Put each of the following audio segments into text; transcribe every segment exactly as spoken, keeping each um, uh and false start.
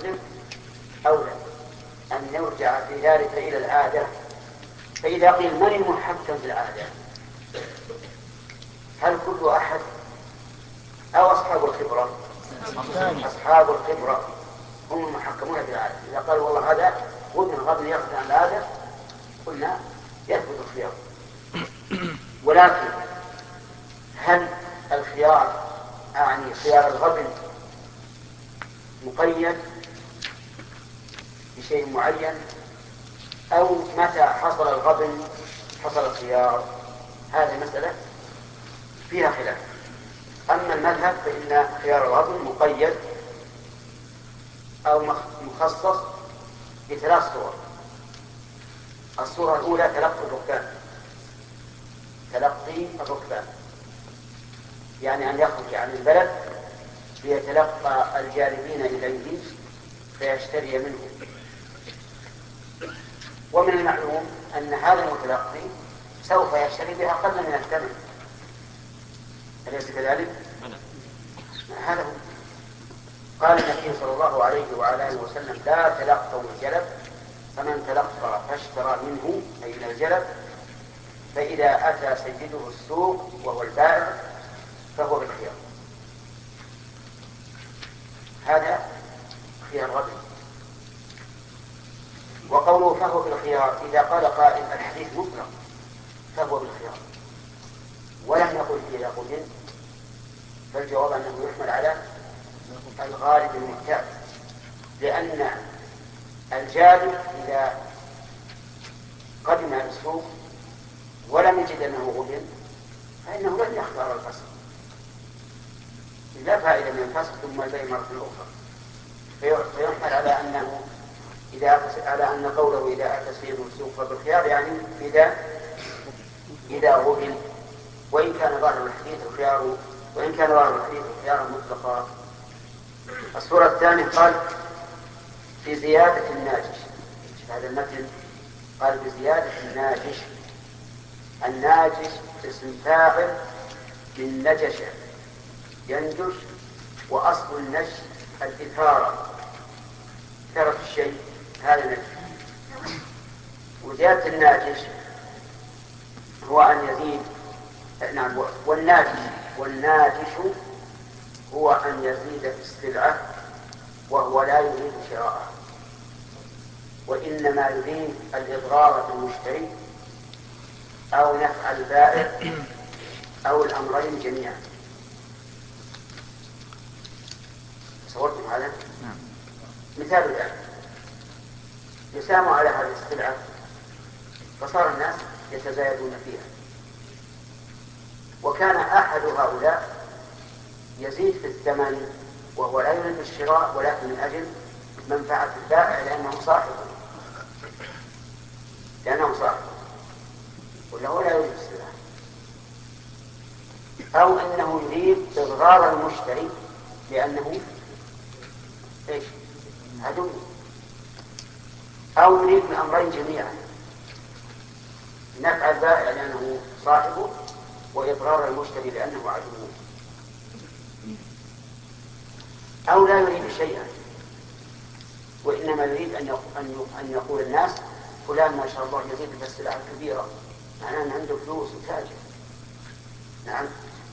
المسلم أولى أن يرجع في ذلك إلى العادة. فإذا قيل من المحكم في العادة؟ هل كل أحد أو أصحاب الخبرة؟ أصحاب الخبرة هم المحكمون في العادة. إذا قالوا والله هذا غبن غبن يغفل عن العادة قلنا يثبت الخيار. ولكن هل الخيار أعني خيار الغبن مقيد بشيء معين أو متى حصل الغبن حصل الخيار؟ هذه مسألة فيها خلاف. أما المذهب فإن خيار الغبن مقيد أو مخصص بثلاث صور. الصورة الأولى تلقي الركبان، تلقي الركبان يعني أن يخرج عن البلد ليتلقى الجانبين إليه فيشتري منه. ومن المعلوم أن هذا المتلقي سوف يشتري بها أقل من الثمن، أليس كذلك؟ هذا هو. قال النبي صلى الله عليه وعلى آله وسلم لا تلقوا الجلب، فمن تلقى فاشترى منه أي من الجلب فإذا أتى سيده السوق وهو البائع فهو بالخيار. هذا خيار غبن. وقوله فهو بالخيار إذا قال قائل الحديث مطلق فهو بالخيار ولم يقل إذا غبن، فالجواب أنه يحمل على الغالب المعتاد، لأن الجالب إذا قدم على السوق ولم يجد أنه غبن فإنه لن يختار الفسق، لا فائدة من الفسق ثم البيع مرة أخرى. فيحمل على أنه إذا على أن قوله إذا أتى سيده السوق فبالخيار يعني إذا إذا غبن، وإن كان ظاهر الحديث الخيار وإن كان ظاهر الحديث الخيار مطلقا. الصورة الثانية قال في زيادة الناجش. هذا المثل قال بزيادة الناجش. الناجش اسم فاعل من نجش ينجش، وأصل النجش الإثارة، إثارة الشيء، هذا نجش. وزيادة الناجش هو أن يزيد. نعم. والناجش والناجش هو أن يزيد في السلعة وهو لا يريد شراءها، وإنما يريد الإضرار بالمشتري أو نفع البائع أو الأمرين جميعا. تصورتم هذا؟ مثال الآن يسام على هذه السلعة فصار الناس يتزايدون فيها، وكان أحد هؤلاء يزيد في الثمن وهو لا يريد الشراء ولكن من أجل منفعة البائع لأنه صاحبه لأنه صاحبه ولا هو لا يريد السلعة، أو أنه يريد إضرار المشتري لأنه إيش؟ عدو، أو يريد من أمرين جميعا، نفع البائع لأنه صاحبه وإضرار المشتري لأنه عدو، أو لا يريد شيئا وإنما يريد أن يقول الناس فلان ما شاء الله يزيد في السلعة الكبيرة معناه أن عنده فلوس وتاجر. نعم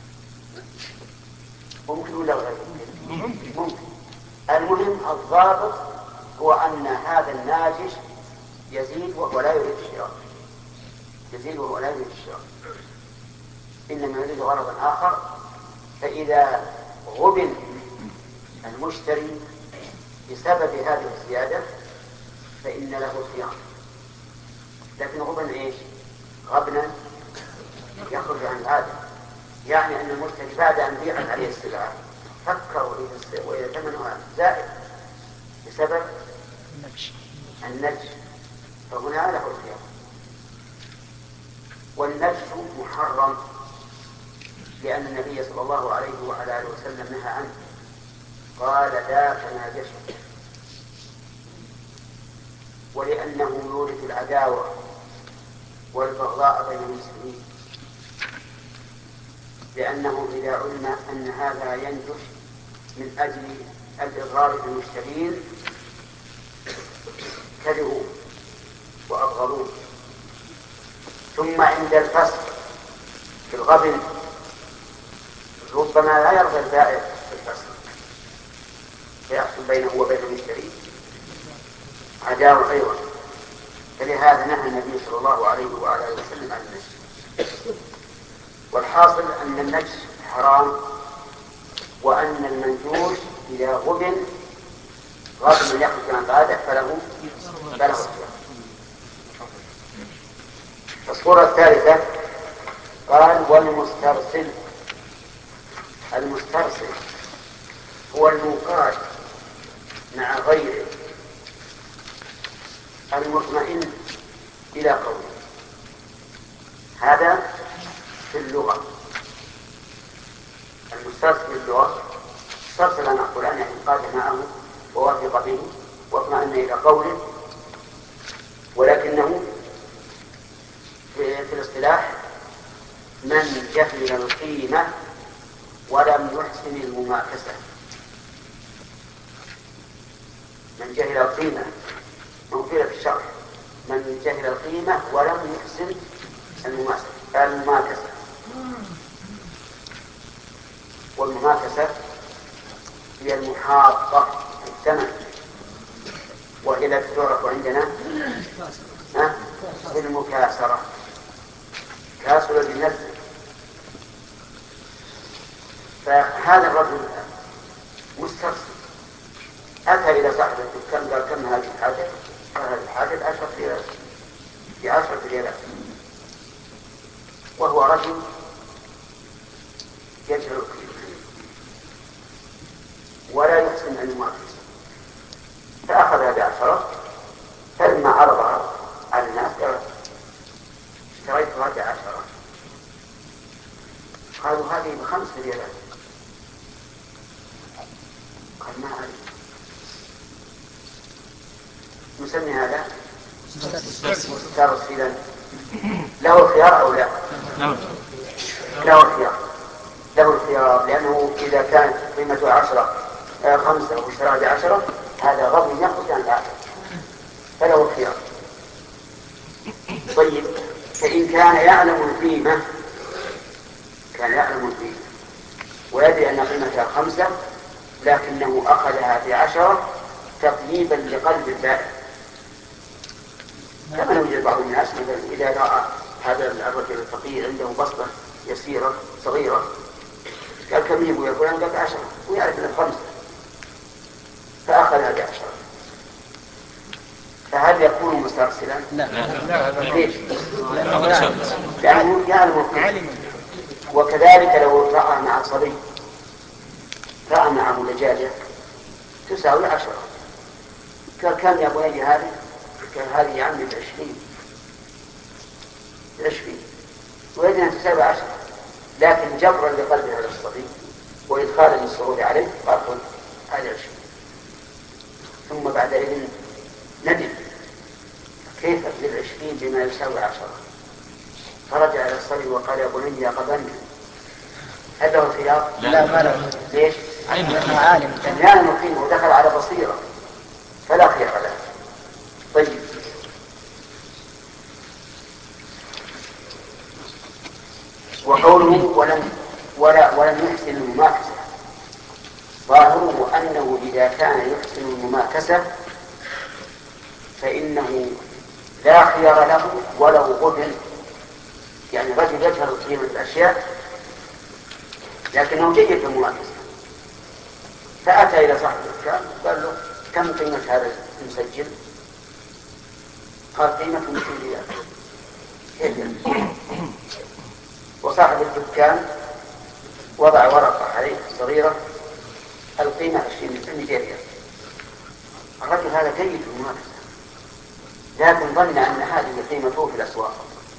ممكن ولا غير ممكن؟ ممكن. المهم الضابط هو أن هذا الناجش يزيد وهو لا يريد الشراء، يزيد وهو لا يريد الشراء، إنما يريد غرضا آخر. فإذا غبن المشتري بسبب هذه الزيادة فإن له الخيار. لكن غبن إيش؟ غبنا يخرج عن العادة، يعني أن المشتري بعد أن بيعت عليه السلعة فكر وإذا ثمنها زائد بسبب النجش فهنا له الخيار. والنجش محرم لأن النبي صلى الله عليه وعلى آله وسلم نهى عنه، قال لا تناجشوا، ولأنه يورث العداوة والبغضاء بين المسلمين، لأنه إذا علم أن هذا ينجش من أجل الإضرار بالمشترين كرهوه وأبغضوه. ثم عند الفصل في الغبن ربما لا يرضى البائع في الفصل فيحصل بينه وبين المشتري عداوة أيضا. فلهذا نهى النبي صلى الله عليه وعلى آله وسلم عن النجس. والحاصل أن النجس حرام، وأن المنجوش إذا غبن غبن من يخرج عن بعده فله فله الخيار. الصورة الثالثة قال والمسترسل. المسترسل هو المنقاد مع غيره المطمئن إلى قوله. هذا في اللغة. المسترسل في اللغة استرسل عن القرآن يعني قاد معه ووافق به واطمأن إلى قوله، ولكنه في, في الاصطلاح من جهل القيمة ولم يحسن المماكسة. من جهل القيمة موجودة في الشرح، من جهل القيمة ولم يحسن المماكسة. والمماكسة هي المحاطة في الثمن، وهي التي تعرف عندنا بالمكاسرة، كاسر بالنزل. فهذا الرجل مسترسل أتى إلى صاحب الدكان قال كم هذه الحاجة؟ قال هذه الحاجة بعشرة ريالات بعشرة ريالات، وهو رجل يجهل القيمة ولا يحسن أن يماكس، فأخذها بعشرة. فلما عرضها على الناس قال اشتريتها بعشرة، قالوا هذه بخمس ريالات. قال ما عليك، نسمي هذا مسترسلا. له الخيار أو لا؟ له الخيار له الخيار لأنه إذا كانت قيمته عشرة آه خمسة واشتراها بعشرة هذا غض يخرج عن العشرة، فله الخيار. طيب، فإن كان يعلم القيمة كان يعلم القيمة ويدري أن قيمتها خمسة لكنه أخذها بعشرة تقييبا لقلب البائع، كما يوجد بعض الناس مثلا إذا رأى هذا الرجل الفقير عنده بسطة يسيرة صغيرة قال كم يبغى يا فلان؟ قال عشرة، ويعرف أنه خمسة فأخذها بعشرة. فهل يكون مسترسلا؟ لا لا. ليش؟ لأنه يعلم القيمة. وكذلك لو رأى مع صبي رأى معه دجاجة تساوي عشرة قال كم يا بني هذه؟ قال هذه يا عمي بعشرين بعشرين ويدري أن تساوي عشرة، لكن جبرا لقلب هذا الصبي وإدخالا للسرور عليه قال خذ هذه عشرين. ثم بعد إذن ندم كيف أبذل عشرين بما يساوي عشرة؟ فرجع إلى الصبي وقال يا بني يا قبلني هل له خيار؟ لا ما له. ليش؟ عالم يعلم القيمة ودخل على بصيرة فلا خيار له. طيب، وقوله ولم ولا ولم يحسن المماكسة ظاهره أنه إذا كان يحسن المماكسة فإنه لا خيار له وله غبن، يعني رجل يجهل قيمة الأشياء لكنه جيد في المماكسة. فأتى إلى صاحب الدكان قال له كم قيمة هذا المسجل؟ قال قيمته مئتين ريال. كيف يعني؟ وصاحب الدكان وضع ورقة عليه صغيرة القيمة عشرين ريال. الرجل هذا جيد في المماكسة لكن ظن أن هذه قيمته في الأسواق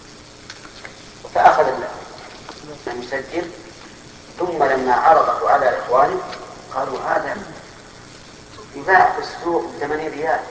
فأخذ المسجل. ثم لما عرضه على إخوانه قالوا هذا يباع في السوق بثمانين ريال.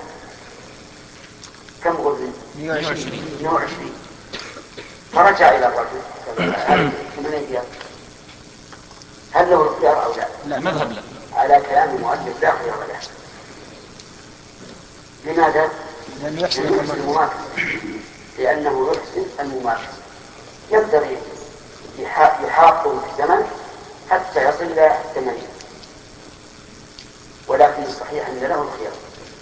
كم غرز؟ مئة وعشرين. مئة وعشرين. فرجع إلى الرجل قال ثمانين ريال هل له اختيار أو لا؟ لا مذهب لا. على كلام المؤلف لا خيار له. لماذا؟ لأنه يحسن لأنه يحسن المماكسة، لأنه يحسن المماكسة، يقدر يحاقه في الزمن حتى يصل إلى الثمانين، ولكن الصحيح أن له الخيار.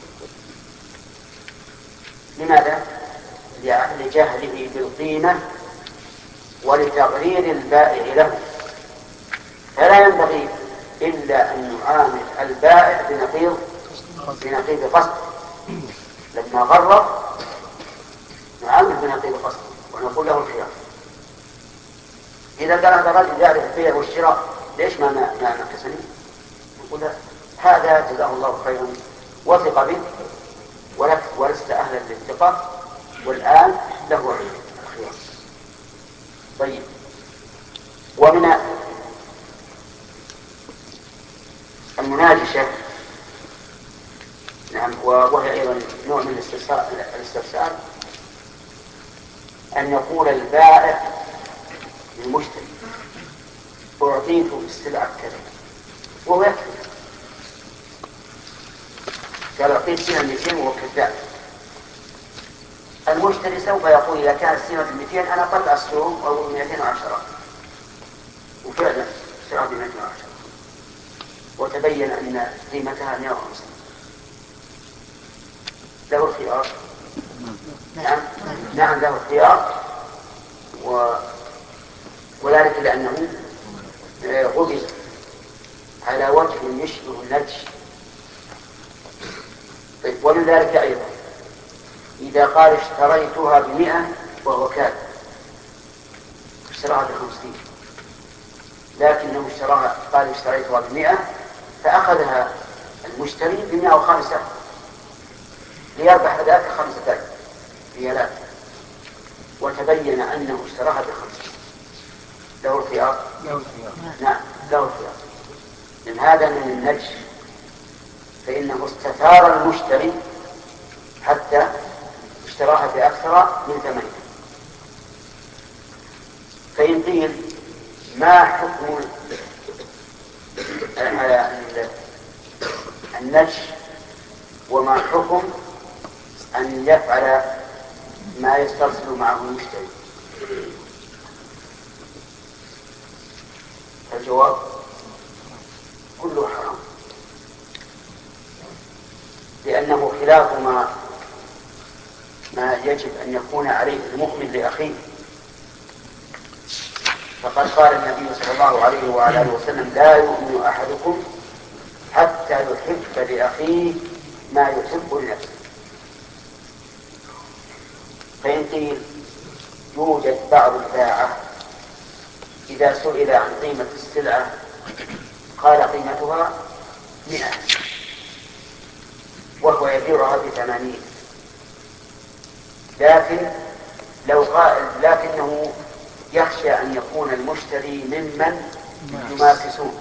لماذا؟ لجهله بالقيمة ولتغرير البائع له، فلا ينبغي إلا أن نعامل البائع بنقيض بنقيض قصد. لما غرر نعامل بنقيض قصد ونقول له الخيار. إذا كان هذا الرجل يعرف البيع والشراء ليش ما ما نكسني؟ نقول هذا جزاه الله خيرا وثق به ولست أهلا للثقة، والآن له الخيار. طيب، ومن المناجشة نعم وهي أيضا نوع من الاستفسار أن يقول البائع للمشتري أعطيته بالسلعة كذا وهو يكذب، قال أعطيت فيها مئتين وهو كذاب. المشتري سوف يقول إذا كانت السلعة مئتين أنا قطع السوم أو مئتين وعشرة، وفعلا اشترى بمئتين وعشرة وتبين أن قيمتها مئة وخمسين، له الخيار. نعم نعم له الخيار، و... وذلك لأنه غضب على وجه يشبه النجش. طيب، ومن ذلك أيضا إذا قال اشتريتها بمئة وهو كاذب، اشتراها بخمسين، لكنه اشتراها قال اشتريتها بمئة فأخذها المشتري بمئة وخمسة ليربح ذاك خمسة ريالات، وتبين أنه اشتراها بخمسين، له الخيار. نعم له الخيار، لأن هذا من النجش، فإنه استثار المشتري حتى اشتراها بأكثر من ثمنها. فإن قيل ما حكم النجش وما حكم أن يفعل ما يسترسل معه المشتري؟ الجواب كله حرام، لأنه خلاف ما ما يجب أن يكون عليه المؤمن لأخيه. فقد قال النبي صلى الله عليه وعلى آله وسلم لا يؤمن أحدكم حتى يحب لأخيه ما يحب لنفسه. فإن قيل يوجد بعض الباعة إذا سئل عن قيمة السلعة قال قيمتها مئة وهو يبيعها بثمانين، لكن لو قال لكنه يخشى أن يكون المشتري ممن يماكسون،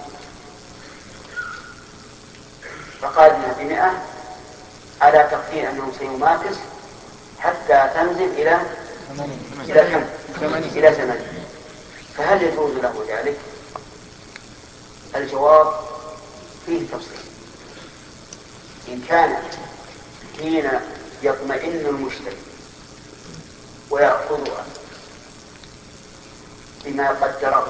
فقال انها بمئة على تقدير أنه سيماكس حتى تنزل إلى إلى كم؟ إلى ثمانين. فهل يجوز له ذلك؟ الجواب فيه تفصيل. إن كان حين يطمئن المشتري ويأخذها بما قدره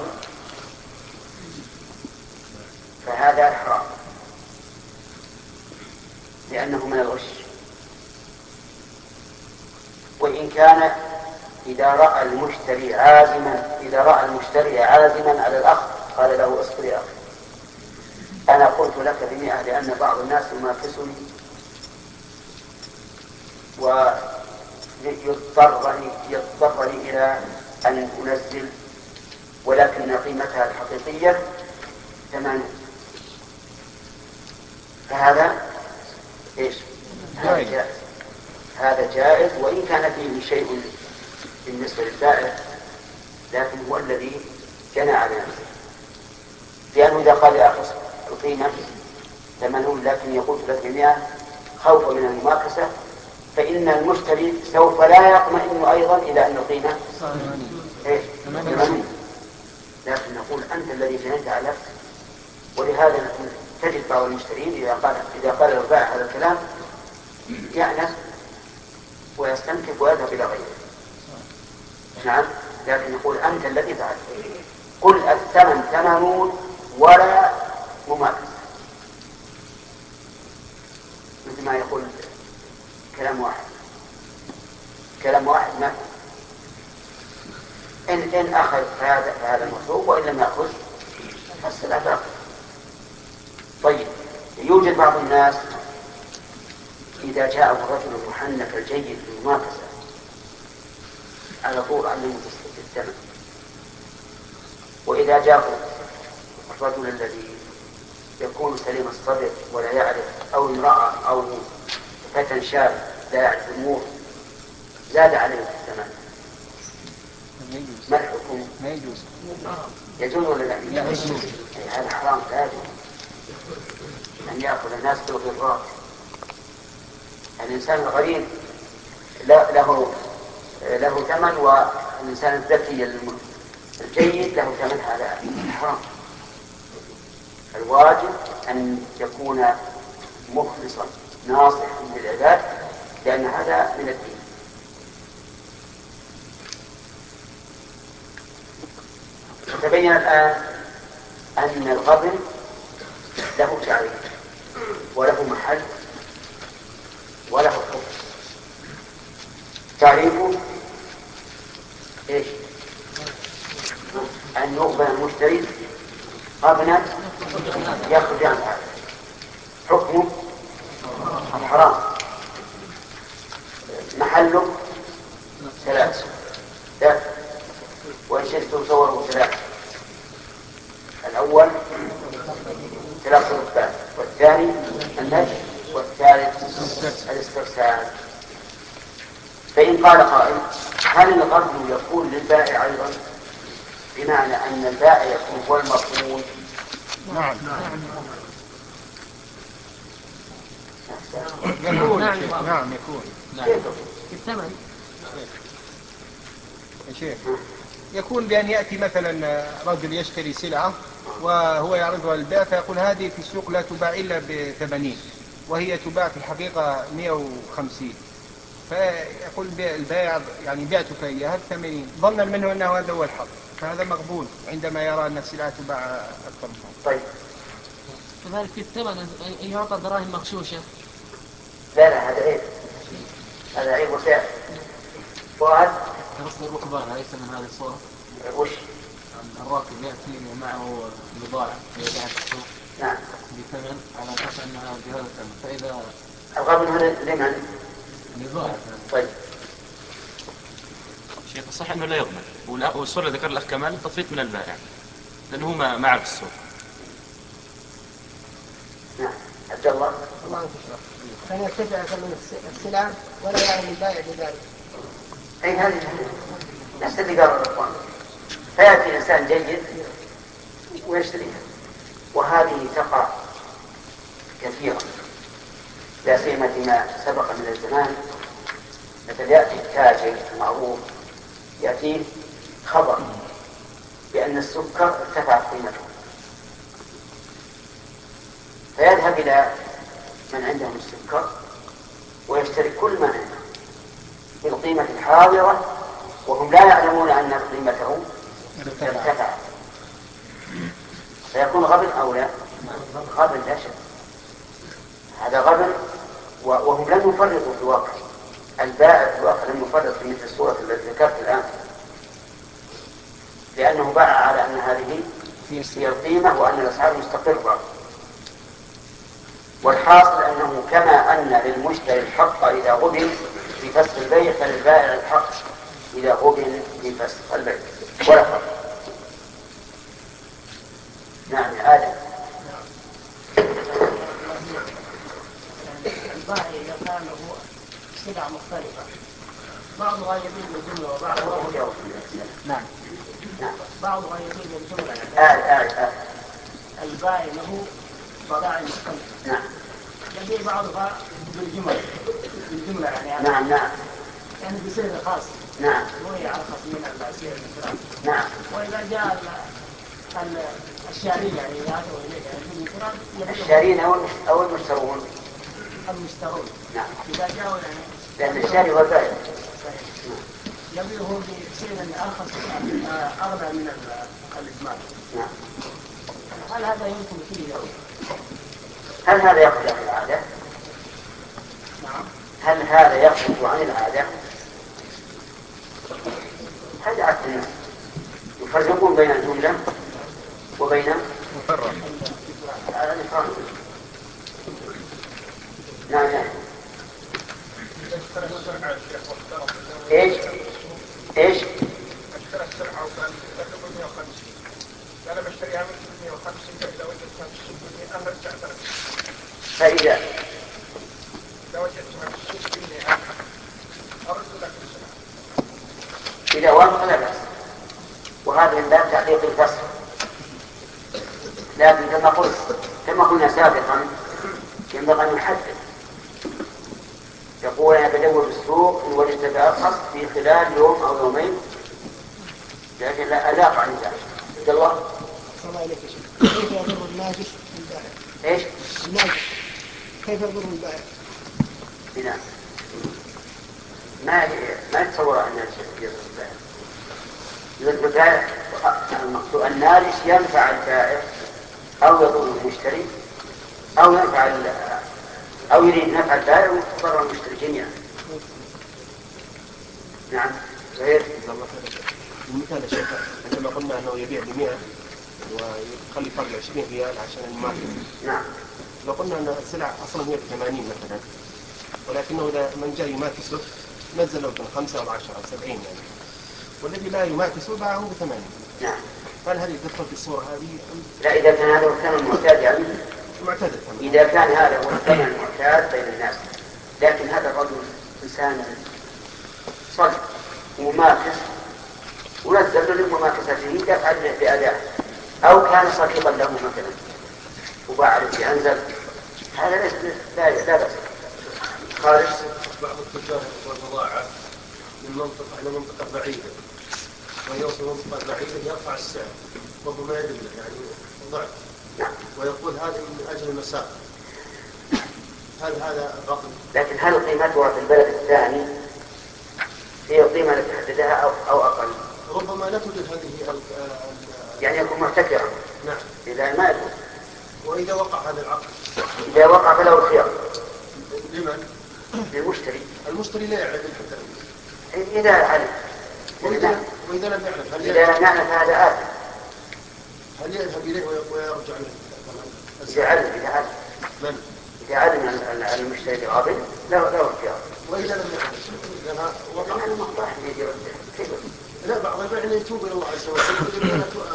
فهذا حرام، لأنه من الغش. وإن كان إذا رأى المشتري عازما إذا رأى المشتري عازما على الأخذ قال له اصبر يا أخي أنا قلت لك بمئة لأن بعض الناس يماكسني ويضطرني يضطرني إلى أن أنزل، ولكن قيمتها الحقيقية ثمانين، فهذا إيش؟ هذا جائز. هذا جائز وإن كان فيه شيء بالنسبة للبائع، لكن هو الذي جنى على نفسه، لأنه إذا قال يا أخي القيمة ثمانون لكن يقول لك بمئة خوفا من المماكسة، فإن المشتري سوف لا يطمئن أيضا إلى أن القيمة إيش؟ ثمانين، لكن نقول أنت الذي جنيت على نفسك. ولهذا تجد بعض المشترين إذا قال إذا قال البائع هذا الكلام يأنس ويستنكف ويذهب إلى غيره. نعم، لكن يقول أنت الذي فعلت. قل الثمن ثمنون ولا مماكسة، مثل ما يقول كلام واحد كلام واحد ما إن إن أخذ فهذا فهذا المطلوب، وإن لم يأخذ فالسلعة باقية. طيب، يوجد بعض الناس إذا جاءه الرجل المحنك الجيد بالمماكسة على طول علمه الثمن، وإذا جاءه الرجل الذي يكون سليم الصدر ولا يعرف، أو امرأة أو فتى شاب لا يعرف الأمور، زاد عليه الثمن، ما الحكم؟ ما يجوز. يجوز ولا لا؟ لا يجوز. هذا حرام، لا يجوز أن يأخذ الناس بالغرات. الإنسان الغريب له له ثمن، والإنسان الذكي الجيد له ثمن، هذا حرام. الواجب أن يكون مخلصا ناصحا للعباد، لأن هذا من الدين. تبين الآن أن الغبن له تعريف وله محل وله حكم. تعريفه إيش؟ أن يغبن المشتري غبنا يخرج عن هذا. حكمه الحرام. محله ثلاث، لا، وإن شئتم صوره ثلاث. الأول ثلاث رتبات، والثاني النجم، والثالث الاسترسال. فإن قال قائل هل الغبن يكون للبائع أيضا؟ بمعنى أن البائع يكون هو المغبون. نعم يكون. نعم يكون. في الثمن يا شيخ، يكون بأن يأتي مثلا رجل يشتري سلعة وهو يعرضها للبائع، فيقول هذه في السوق لا تباع إلا بثمانين، وهي تباع في الحقيقة مئة وخمسين، فيقول البائع يعني بعتك إياها بثمانين، ظنا منه أنه هذا هو الحق، فهذا مقبول عندما يرى أن السلعة تباع أكثر منه. طيب، كذلك في الثمن أن يعطى دراهم مغشوشة. لا لا، هذا عيب، هذا عيب وسائل. فؤاد نفس الركبان أليس من هذه الصورة؟ وش؟ الراكب يأتي ومعه بضاعة يبيعها في السوق نعم بثمن على أساس أنها بهذا الثمن، فإذا الغبن هنا لمن؟ للبائع. طيب شيخ الصح أنه لا يضمن، والصورة ذكر الأخ كمال تطفيت من البائع لأنه ما ما عرف السوق. نعم. عبد الله الله يكرمك، كان يرتفع ثمن السلع ولا يعلم البائع بذلك. أي هذه نفس اللي قالوا الإخوان، فيأتي إنسان جيد ويشتريها، وهذه تقع كثيرا، لا سيما فيما سبق من الزمان. مثل يأتي التاجر المعروف يأتيه خبر بأن السكر ارتفع قيمته، فيذهب إلى من عندهم السكر ويشتري كل ما عنده بالقيمة الحاضرة، وهم لا يعلمون أن قيمته ارتفع، فيكون غبن أو لا؟ غبن لا شك، هذا غبن، وهم لم يفرطوا في الواقع. البائع في الواقع لم يفرط في مثل الصورة التي ذكرت الآن، لأنه باع على أن هذه هي القيمة وأن الأسعار مستقرة. والحاصل أنه كما أن للمشتري الحق إذا غبن في فسخ البيع، فللبائع الحق إذا غبن في فسخ البيع، ولا فرق. نعم يا آدم. البائع إذا كان له سلع مختلفة، بعضها يبيع بالجملة وبعضها نعم نعم بعضها يبيع بالجملة. آد آد آد. البائع له بضائع مختلفة، نعم يبيع بعضها بالجملة بالجملة يعني نعم نعم يعني بسعر خاص، نعم وهي أرخص من السعر الانفرادي. نعم. وإذا جاء ال- الشارين يعني يأتوا إليه يعني بالانفراد، يبيع الشارين أو المشترون. المشترون. نعم إذا جاءوا يعني لأن الشاري هو البائع. يبيعه بسعر أرخص أغلى من الإجمال. نعم. هل هذا يمكن فيه يوم؟ هل هذا يخرج عن العادة؟ نعم. هل هذا يخرج عن العادة؟ هذا عادة الناس يفرقون بين الجملة وبين مفرق. الإفراد. نعم نعم. ايش؟ ايش؟ اشترى السلعة وكان تقبل مئة وخمسين. أنا بشتريها من مئة وخمسين فإذا وجدتها في السوق مئة أرجع ثلاثين. فإذا إذا وجدتها في السوق مئة أرد لك السلعة. إذا وافق لا بأس، وهذا من باب تعليق الفصل. لكن كما قلت كما قلنا سابقا ينبغي أن نحدد. يقول أنا بدور السوق إن وجدت بأرخص في خلال يوم أو يومين، لكن لا أذاق عن ذلك. عبد الله. صلى عليك يا شيخ. كيف يضر الناجش البائع؟ إيش؟ الناجش كيف يضر البائع؟ نعم. ما ما يتصور أن يضر البائع. يضر البائع المقصود الناجش ينفع البائع أو يضر المشتري أو ينفع أو يريد نفع البائع ويضر المشتري جميعا. نعم. غير المثال يا شيخ عندما قلنا أنه يبيع بمئة ويخلي فرق عشرين ريال عشان الماركة. نعم. لو قلنا أن السلع أصلا هي بثمانين مثلا، ولكنه إذا من جاء يماكسه نزل له خمسة أو عشرة أو سبعين يعني، والذي لا يماكسه باعه بثمانين. نعم. هل هذه تدخل في الصورة هذه؟ لا، إذا كان هذا هو الثمن المعتاد يعني. معتاد. إذا كان هذا هو الثمن المعتاد بين الناس، لكن هذا الرجل إنسان صدق وماكس ونزل له مماكسته يفعل بأداء، أو كان صديقا له مثلا وباع عليه أنزل، هذا ليس لا لا بأس. خالص. بعض التجار والبضاعة من منطقة إلى منطقة بعيدة، ويوصل منطقة بعيدة يرفع السعر وهو ما يدري يعني ضعف. نعم. ويقول هذه من أجل المسافة. هل هذا رقم؟ لكن هل قيمتها في البلد الثاني هي القيمة التي تحددها أو أو أقل؟ ربما لا توجد هذه ال يعني يكون محتكرا. نعم. إذا ما يكون. وإذا وقع هذا العقد؟ إذا وقع فله الخيار. لمن؟ للمشتري. المشتري لا يعرف حتى. إذا علم. وإذا وإذا لم يعرف هل إذا لم يعرف هذا آثم. هل يذهب إليه ويرجع له؟ إذا علم إذا علم. من؟ إذا علم أن المشتري غاضب له له الخيار. وإذا لم يعرف؟ لها وقع. أنا ما راح يجي كيف؟ لا، بعض البائعين يتوب إلى الله عز وجل.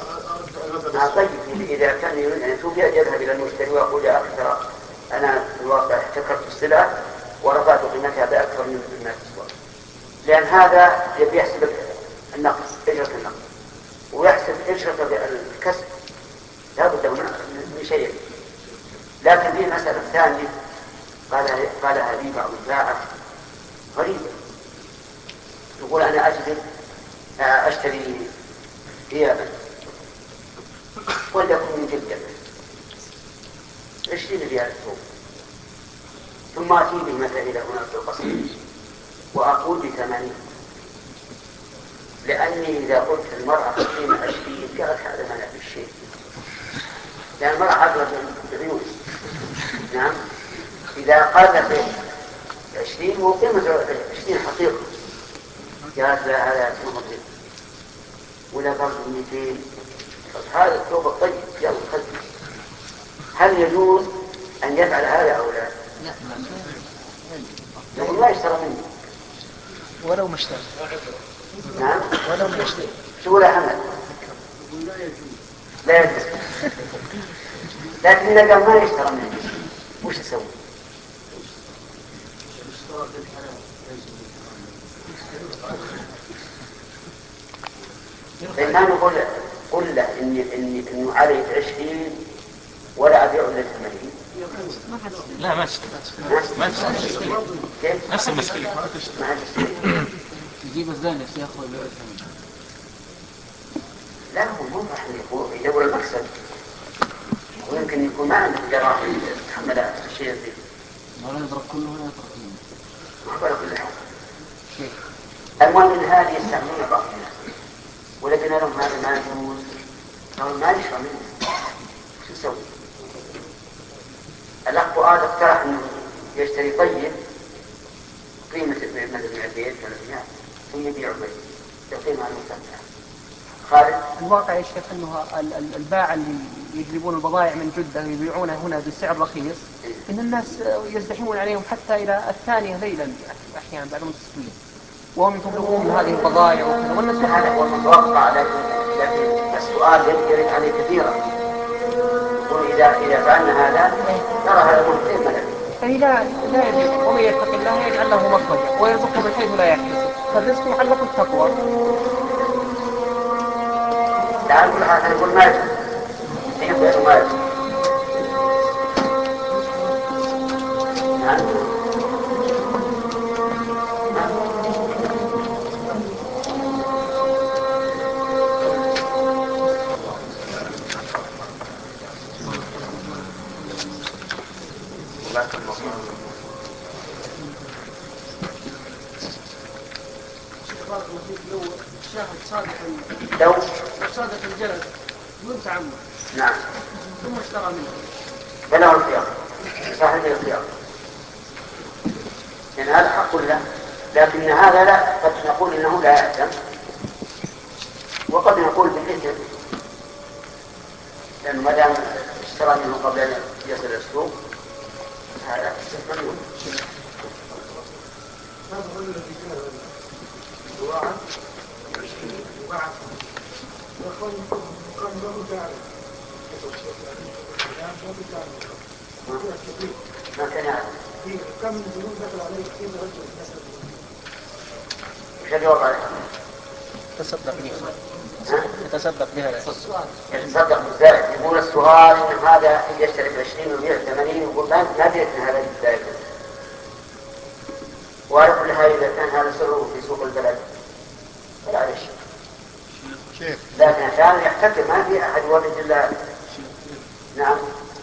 آه طيب، إذا كان يريد أن يتوب يذهب إلى المشتري ويقول يا أخي ترى أنا في الواقع احتكرت السلعة ورفعت قيمتها بأكثر من ما تسوى، لأن هذا يبي يحسب النقص، أجرة النقص، ويحسب أجرة الكسب، لا بد من شيء. لكن في مسألة ثانية قال قالها لي بعض الباعة غريبة، يقول أنا أجلب أشتري ثيابا وليكن من جلد عشرين ريال الثوب، ثم أتي به مثلا إلى هنا في القصر وأقول بثمانين، لأني إذا قلت المرأة قيمة عشرين قالت هذا ما نعرف الشيء، لأن المرأة عقلت بعيون. نعم. إذا قالت عشرين وقيمة عشرين حقيقة قالت لا هذا اسمه مضيق، ولا قالت مئتين، هذا الثوب الطيب يلا خذ. هل يجوز أن يفعل هذا أو لا؟ لا. يقول ما يشترى مني ولو ما اشترى. نعم. ولو ما اشترى. شو لا حمل؟ لا يجوز. لا يجوز. لكن إذا قال ما يشترى مني وش يسوي؟ فإن نقول قل له إني إني إنه عليك عشرين ولا أبيع إلا ثمانين. لا ما تشتري. ما تشتري. كيف؟ نفس المشكلة. ما تشتري. يجيب الزاني ياخذ الثمن. لا هو مو راح يقول يدور المكسب، ويمكن يكون ما عنده جراح يتحمل الشيء ذي. ما نضرب كله ولا يترك منه. على كل حال. المهم ان هذه يستعملون بعض الناس ولكن لهم هذا ما يجوز، لهم ما يشرى منه، شو يسوي؟ الأخ فؤاد اقترح انه يشتري طيب قيمة مثل مئتين ثلاثمائة ثم يبيعه بقيمة المستمتع. خالد؟ الواقع يا شيخ انه الباعة اللي يجلبون البضائع من جدة ويبيعونها هنا بسعر رخيص ان الناس يزدحمون عليهم حتى الى الثانية ليلا احيانا بعد التسويق وهم يفرقون من هذه البضائع وكذا والناس. هذا هو المتوقع، لكن السؤال يرد عليه كثيرا. يقول اذا اذا فعلنا هذا ترى هذا مهم ملك. أي لا لا يجب ومن يتق الله يجعل له مخرجا ويرزقه من حيث لا يحتسب فالرزق محله التقوى. تعال كل حاجة يقول ما يجب حين يقول ما يجب. لو شاهد صادق لو صادق الجلد دون تعمد نعم ثم اشترى منه فله الخيار، صاحب الخيار، لأن هذا حق له، لكن هذا لا، قد نقول إنه لا يأثم وقد نقول بالإثم، لأنه ما دام اشترى منه قبل أن يصل السوق هذا استثمار. ما كان يعلم كم من ذنوب دخل عليه كثير رجل نسأل وش الجواب عليه؟ تصدق بها يتصدق بها يتصدق بالزائد. يقول السؤال إن هذا يشتري بعشرين ويبيع ثمانين يقول ما دريت من هذا الزائد، وعلى كل حال إذا كان هذا سره في سوق البلد فلا عليه شيء، لكن كان يحتكر ما في أحد يورد إلا نعم.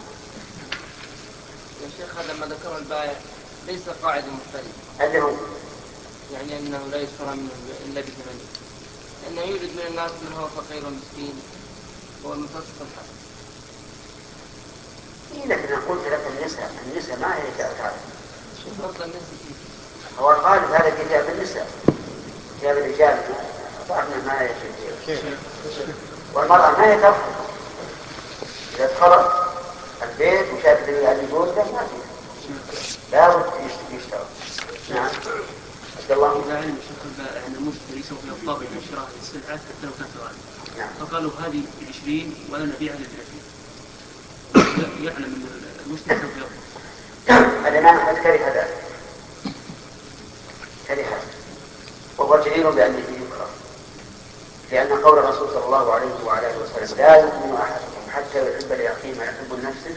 يا شيخ هذا ما ذكر البائع ليس قاعدة مختلفة اللي هو يعني أنه لا يشترى منه إلا بثمنه، لأنه يوجد من الناس من هو فقير ومسكين هو المتوسط الحسن. إيه لكن أنا قلت لك النساء النساء ما هي تعرف شو فضل النساء؟ هو الغالب هذا كتاب النساء، كتاب الرجال طبعا ما هي شيء، والمرأة ما هي تفضل إذا دخلت البيت وشافت اللي يجوز ده ما فيه لا بد يشترى. نعم. عبد الله. إذا علم شيخ البائع أن المشتري سوف يضطر إلى شراء السلعة حتى لو كانت غالية. نعم. فقالوا هذه بعشرين ولا نبيعها بثلاثين. يعلم أن المشتري سوف يضطر. الإمام قد كره ذلك. كره وهو جدير بأنه يكره، لأن قول الرسول صلى الله عليه وعلى آله وسلم لا يؤمن أحدكم حتى يحب لأخيه ما يحب لنفسه.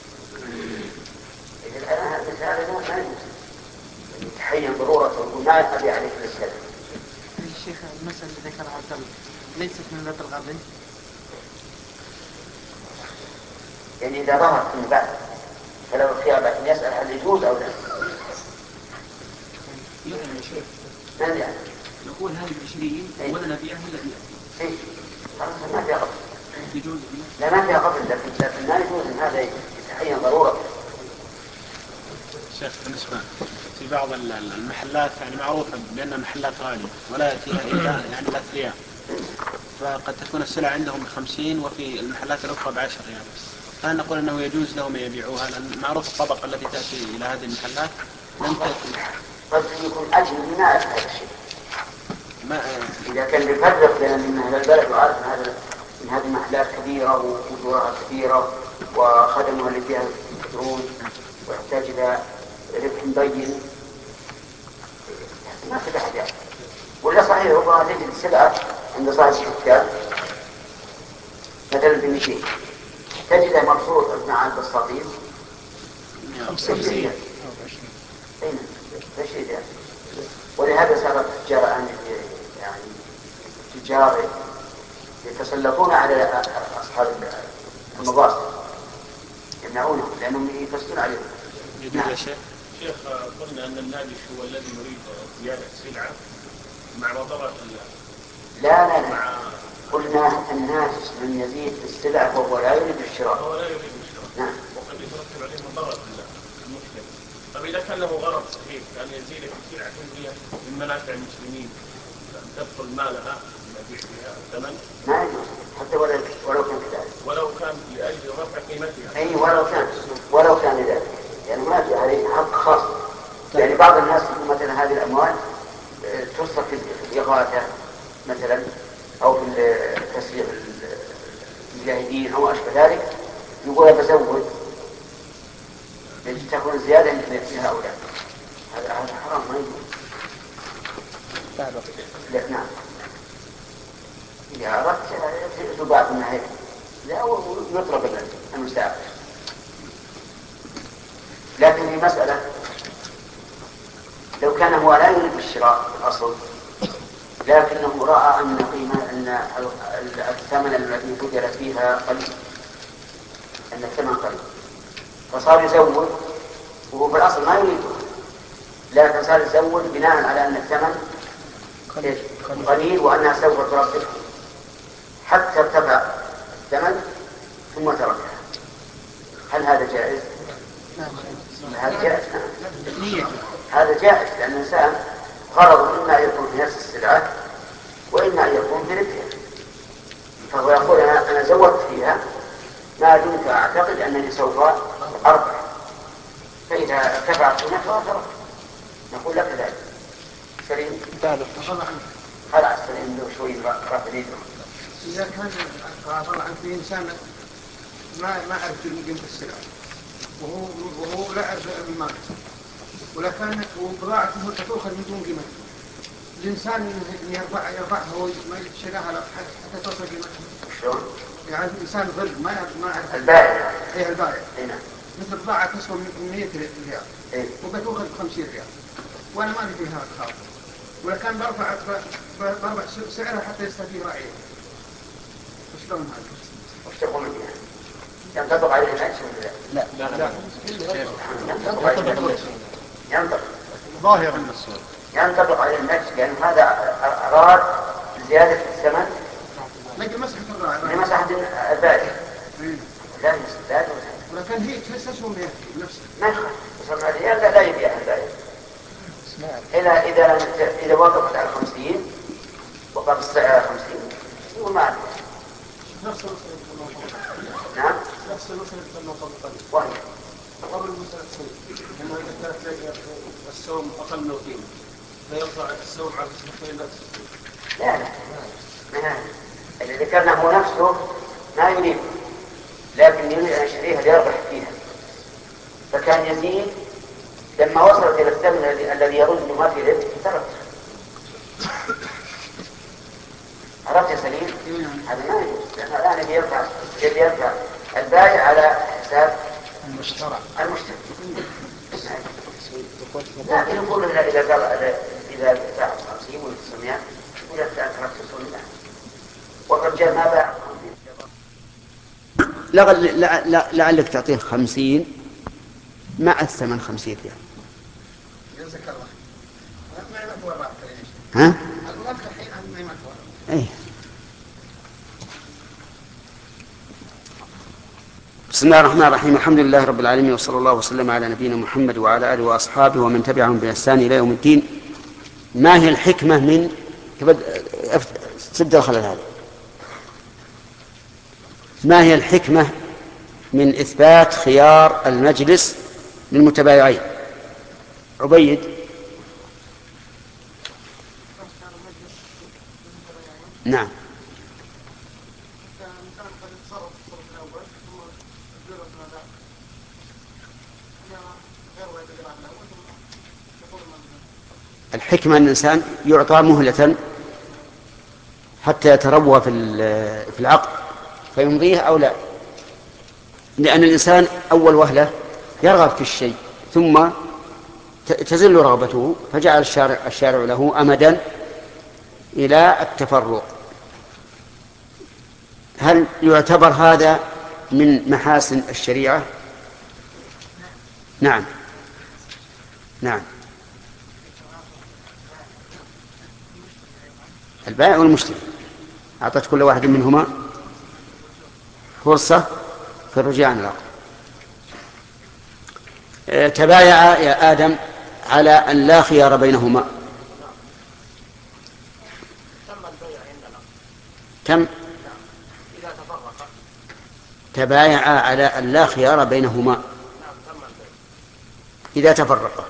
إذا الآن مثل هذا ما يجوز تحين ضرورة وما أبي عليك الإسلام. الشيخ المسألة اللي ذكرها عبد الله ليست من باب الغرض، يعني إذا ظهرت من بعد فلو الخيار لكن يسأل هل يجوز أو لا. يعني شيخ ما يعني نقول هذه بعشرين ولا نبيعها إلا بثلاثين. إيه خلاص ما فيها قبل. يجوز لا ما فيها قبل، لكن لكن ما يجوز إن هذا يتحين ضرورة. شيخ بالنسبة في بعض المحلات يعني معروفة بأنها محلات غالية ولا يأتيها إلا يعني الأثرياء، فقد تكون السلع عندهم بخمسين وفي المحلات الأخرى بعشر يعني، فهل نقول أنه يجوز لهم يبيعوها لأن معروف الطبقة التي تأتي إلى هذه المحلات لن تأتي؟ قد يكون أجل ما هذا الشيء. ما إذا كان يفرق بين من أهل البلد وعارف من هذا من هذه المحلات كبيرة وأجورها كثيرة وخدمها اللي فيها كثيرون ويحتاج إلى ربح مبين ما في أحد يعني. ولا صحيح هو تجد السلعة عند صاحب الدكان مثلا بمئتين تجدها مبسوطة مع البساطين خمسين تشريد يعني. ولهذا صار التجار يعني تجار يتسلطون على أصحاب المباسط يمنعونهم لأنهم يفسدون عليهم. يجوز يا شيخ شيخ قلنا أن الناجش هو الذي يريد زيادة السلعة مع مضرة لا لا لا قلنا الناجش من يزيد في السلعة وهو لا يريد الشراء. هو لا يريد الشراء. نعم. وقد يترتب عليه مضرة المسلم. طب إذا كان له غرض صحيح كان يزيد في السلعة هي من منافع المسلمين تدخل مالها المبيع فيها ثمن. ما يجوز حتى ولو ولو كان كذلك. ولو كان لأجل رفع قيمتها. أي ولو كان ولو كان لذلك يعني ما في عليه حق خاص. يعني بعض الناس مثلا هذه الأموال تصرف في الإغاثة مثلا أو في تسليح المجاهدين أو أشبه ذلك يقول بزود لتكون زيادة فيها أو لا. هذا هذا حرام ما يجوز. لا نعم. إذا أردت تباع في النهاية لا يطلب المساعدة. لكن في مسألة لو كان هو لا يريد الشراء في الأصل لكنه رأى أن قيمة أن الثمن الذي بذل فيها قليل أن الثمن قليل فصار يزود وهو في الأصل ما يريده لكن صار يزود بناء على أن الثمن قليل وأنها سوف تربح حتى ارتفع الثمن ثم تركها. هل هذا جائز؟ هذا جائز. هذا جائز لأن الإنسان غرض إما يكون في نفس السلعة وإما يكون في ربحها فهو يقول أنا, أنا زودت فيها ما دمت أعتقد أنني سوف أربح فإذا ارتفعت قيمتها ترك نقول لك ذلك. سليم خلع السليم له شوي رافع يده. إذا كان طبعا في إنسان ما ما عرف قيمة السلعة وهو وهو لا يعرف المال ولكن وبضاعته تأخذ من دون قيمة الإنسان يرفع يرفعها هو ما يشتريها حتى تصل قيمتها. شلون؟ يعني الإنسان غير ما يعرف ما يعرف البائع. إيه البائع. نعم. مثل بضاعة تسوى من مئة ريال. إيه. وبتأخذ بخمسين ريال. وأنا ما أدري فيها خاطر. ولكن برفع برفع سعرها حتى يستفيد راعيه. وشلون هذا؟ وش تقول فيها؟ ينطبق عليه النجش ولا لا؟ لا لا. ينطبق عليه النجش. ينطبق. ظاهرا الصورة. ينطبق عليه النجش لأن هذا أراد زيادة الثمن. لكن مسحة الراعي. لمسحة البائع. لا لا ولكن هي تسوى بنفسها. ما يخالف. وصلنا الريال لا يبيعها البائع. إذا إذا إذا وقفت على خمسين وقف السعر على خمسين هو ما أدري. نفس المسألة نعم. نفس المسألة قبل قليل. وهي قبل المسألة سنة. لما إذا كانت السوم أقل من قيمة فيرفع السوم على سنتين لا تسعين. لا لا. ما اللي ذكرنا هو نفسه ما يريد لكن يريد أن يشتريها ليربح فيها فكان يزيد لما وصلت إلى الثمن الذي يظن أنه ما في ربح ترك. عرفت يا سليم؟ هذا ما يجوز لأنه الآن يرفع يرفع البائع على حساب المشترى. المشتري. لكن نقول إذا إذا قال إذا باع خمسين ولا تسعمائة إذا تركت سنة والرجال ما باع لعلك تعطيه خمسين مع الثمن خمسين ريال. جزاك الله. ها؟ الحين عن أي. بسم الله الرحمن الرحيم الحمد لله رب العالمين وصلى الله وسلم على نبينا محمد وعلى آله وأصحابه ومن تبعهم بإحسان إلى يوم الدين. ما هي الحكمة من سد الخلل هذا ما هي الحكمة من إثبات خيار المجلس للمتبايعين؟ عبيد. نعم. الحكمة أن الإنسان يعطى مهلة حتى يتروى في العقد فيمضيه أو لا لأن الإنسان أول وهلة يرغب في الشيء ثم تزل رغبته فجعل الشارع, الشارع له أمدا إلى التفرق. هل يعتبر هذا من محاسن الشريعة؟ نعم. نعم. البائع والمشتري أعطت كل واحد منهما فرصة في الرجوع عن العقد. تبايع يا آدم على أن لا خيار بينهما. كم؟ تبايع على أن لا خيار بينهما إذا تفرقا،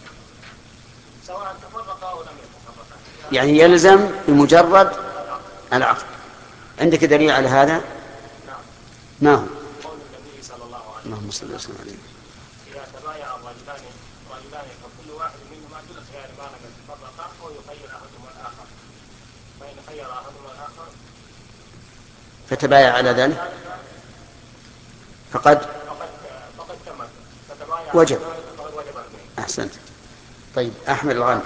يعني يلزم بمجرد العقد. عندك دليل على هذا؟ ما هو؟ اللهم صل وسلم عليه. إذا تبايع الرجلان رجلان فكل واحد منهما دون خيار ما لم يتفرقا أو يخير أحدهما الآخر، فإن خير أحدهما الآخر فتبايع على ذلك فقد فقد تمت فتبايع وجب. فقد وجب. أحسنت. طيب أحمد الغانم،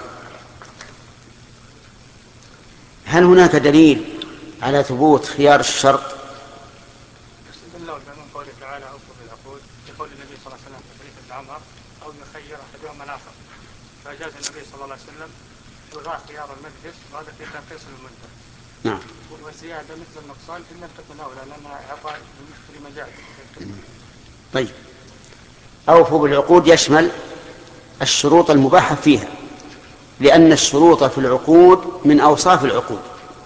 هل هناك دليل على ثبوت خيار الشرط؟ استدل من قوله تعالى اوفوا بالعقود بقول النبي صلى الله عليه وسلم في حديث ابن عمر او يخير احدهما الاخر، فاجاز النبي صلى الله عليه وسلم الغاء خيار المجلس، وهذا في تنقيص المده. نعم. والزياده مثل النقصان ان لم تكن اولى لانها اعطاء للمشتري مجال. طيب اوفوا بالعقود يشمل الشروط المباحه فيها، لان الشروط في العقود من اوصاف العقود،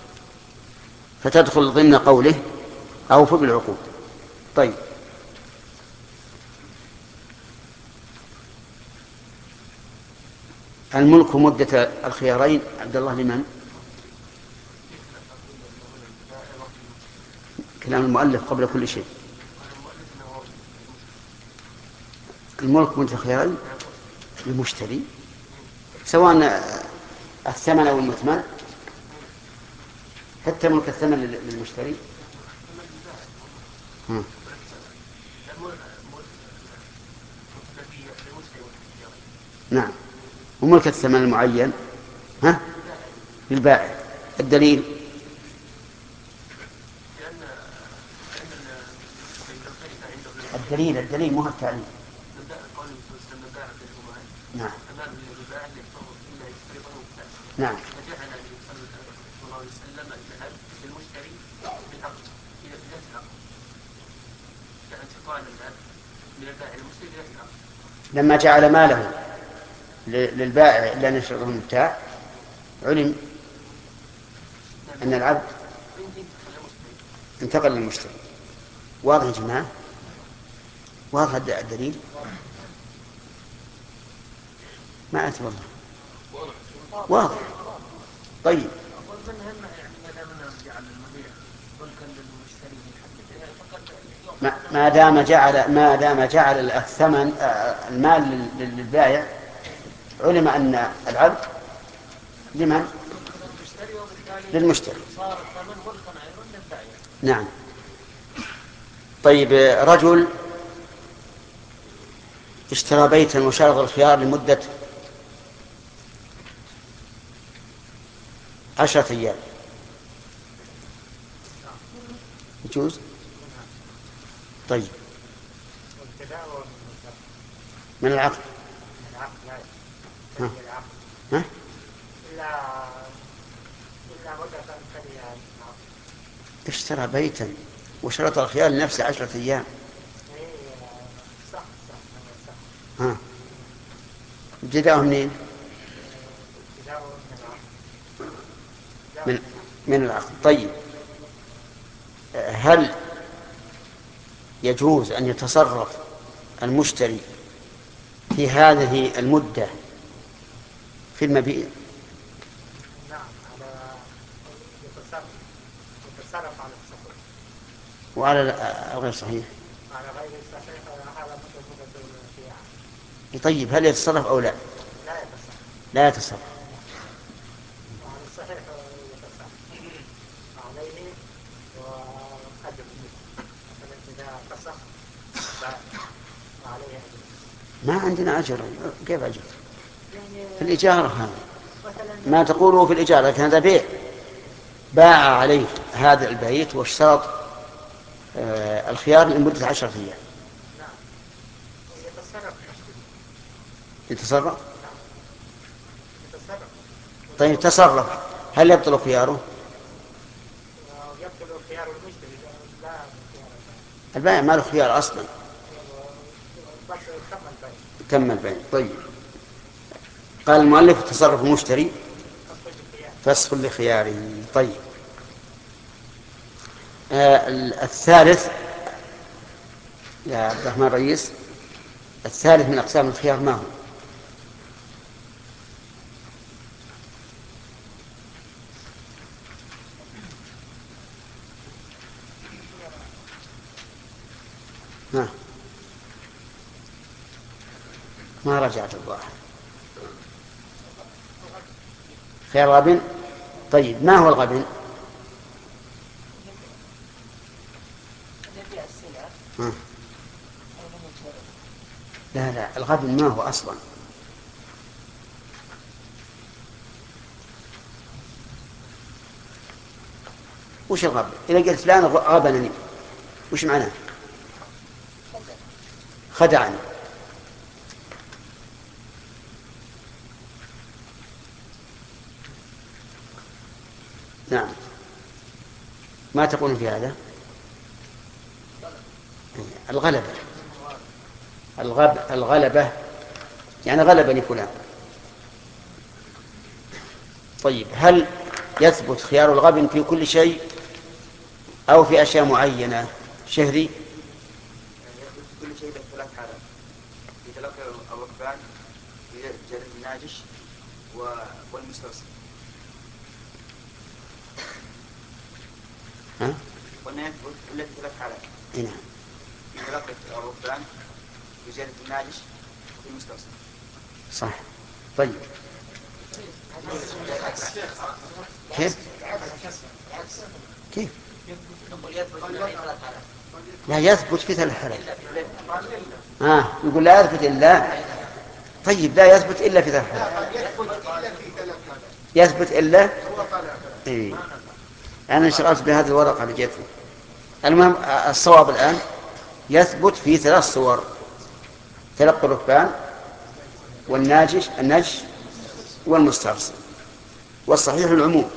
فتدخل ضمن قوله اوفوا بالعقود. طيب الملك مدة الخيارين عبد الله لمن؟ كلام المؤلف قبل كل شيء. الملك مدة الخيارين للمشتري سواء الثمن أو المثمن، حتى ملك الثمن للمشتري. هم. نعم. وملك الثمن المعين ها للبائع. الدليل الدليل الدليل مو التعليل. نعم نعم. فجعل النبي صلى الله عليه وسلم الذهب للمشتري بالعقد إلى بداية العقد، كانتقال الذهب من البائع للمشتري بداية العقد. لما جعل ماله للبائع إلا أن يشرطه المبتاع علم أن العبد انتقل للمشتري. واضح يا جماعة؟ واضح الدليل؟ ما أعرف والله. واضح. طيب ما دام جعل ما دام جعل الثمن المال للبائع علم أن العبد لمن؟ للمشتري. نعم. طيب رجل اشترى بيتا وشرط الخيار لمدة عشرة أيام، يجوز؟ طيب من العقد. ها؟ ها؟ اشترى بيتا وشرط الخيار لنفسه عشرة أيام. ها ابتداءه منين؟ من من العقد. طيب هل يجوز أن يتصرف المشتري في هذه المدة في المبيع؟ نعم، على يتصرف على الصحيح وعلى غير صحيح. على غير الصحيح على مدة البيع. طيب هل يتصرف أو لا؟ لا يتصرف. لا يتصرف. وعلى الصحيح يتصرف عليه وقدم مثلا إذا فسخ عليه أجر. ما عندنا أجر. كيف أجر؟ في الإجارة هذا ما تقوله في الإجارة، لكن هذا بيع. باع عليه هذا البيت واشترط آه الخيار لمدة عشرة أيام. نعم. يتصرف. يتصرف؟ طيب تصرف، هل يبطل خياره؟ يبطل خيار المشتري لا خيار البائع ما له خيار أصلا. بس كمل بين تم البيع. طيب قال المؤلف تصرف المشتري فسخ لخياره. طيب آه الثالث يا عبد الرحمن رئيس، الثالث من أقسام الخيار ما هو؟ ها ما رجعت الظاهر. خيار غبن. طيب ما هو الغبن؟ ها. لا لا الغبن ما هو أصلا. وش الغبن؟ إذا قلت فلان غبنني وش معناه؟ خدعني. نعم ما تقولون في هذا؟ الغلبة. الغب الغلبة يعني غلبني فلان. طيب هل يثبت خيار الغبن في كل شيء أو في أشياء معينة؟ شهري. يثبت في كل شيء ثلاث حالات: في تلقي الركبان، في جلد الناجش، والمستوصف. ها؟ قلنا يثبت إلا في ثلاث حالات: نعم في تلقي الركبان، في جلد الناجش، وفي المستوصف. صح. طيب كيف؟ كيف؟ لا يثبت في ثلاث حالات. آه يقول لا يثبت إلا. طيب لا يثبت إلا في ثلاث حالات. يثبت إلا. إيه. أنا انشغلت بهذه الورقة اللي جاتني. المهم الصواب الآن يثبت في ثلاث صور: تلقي الركبان، والناجش النجش، والمسترسل. والصحيح العموم.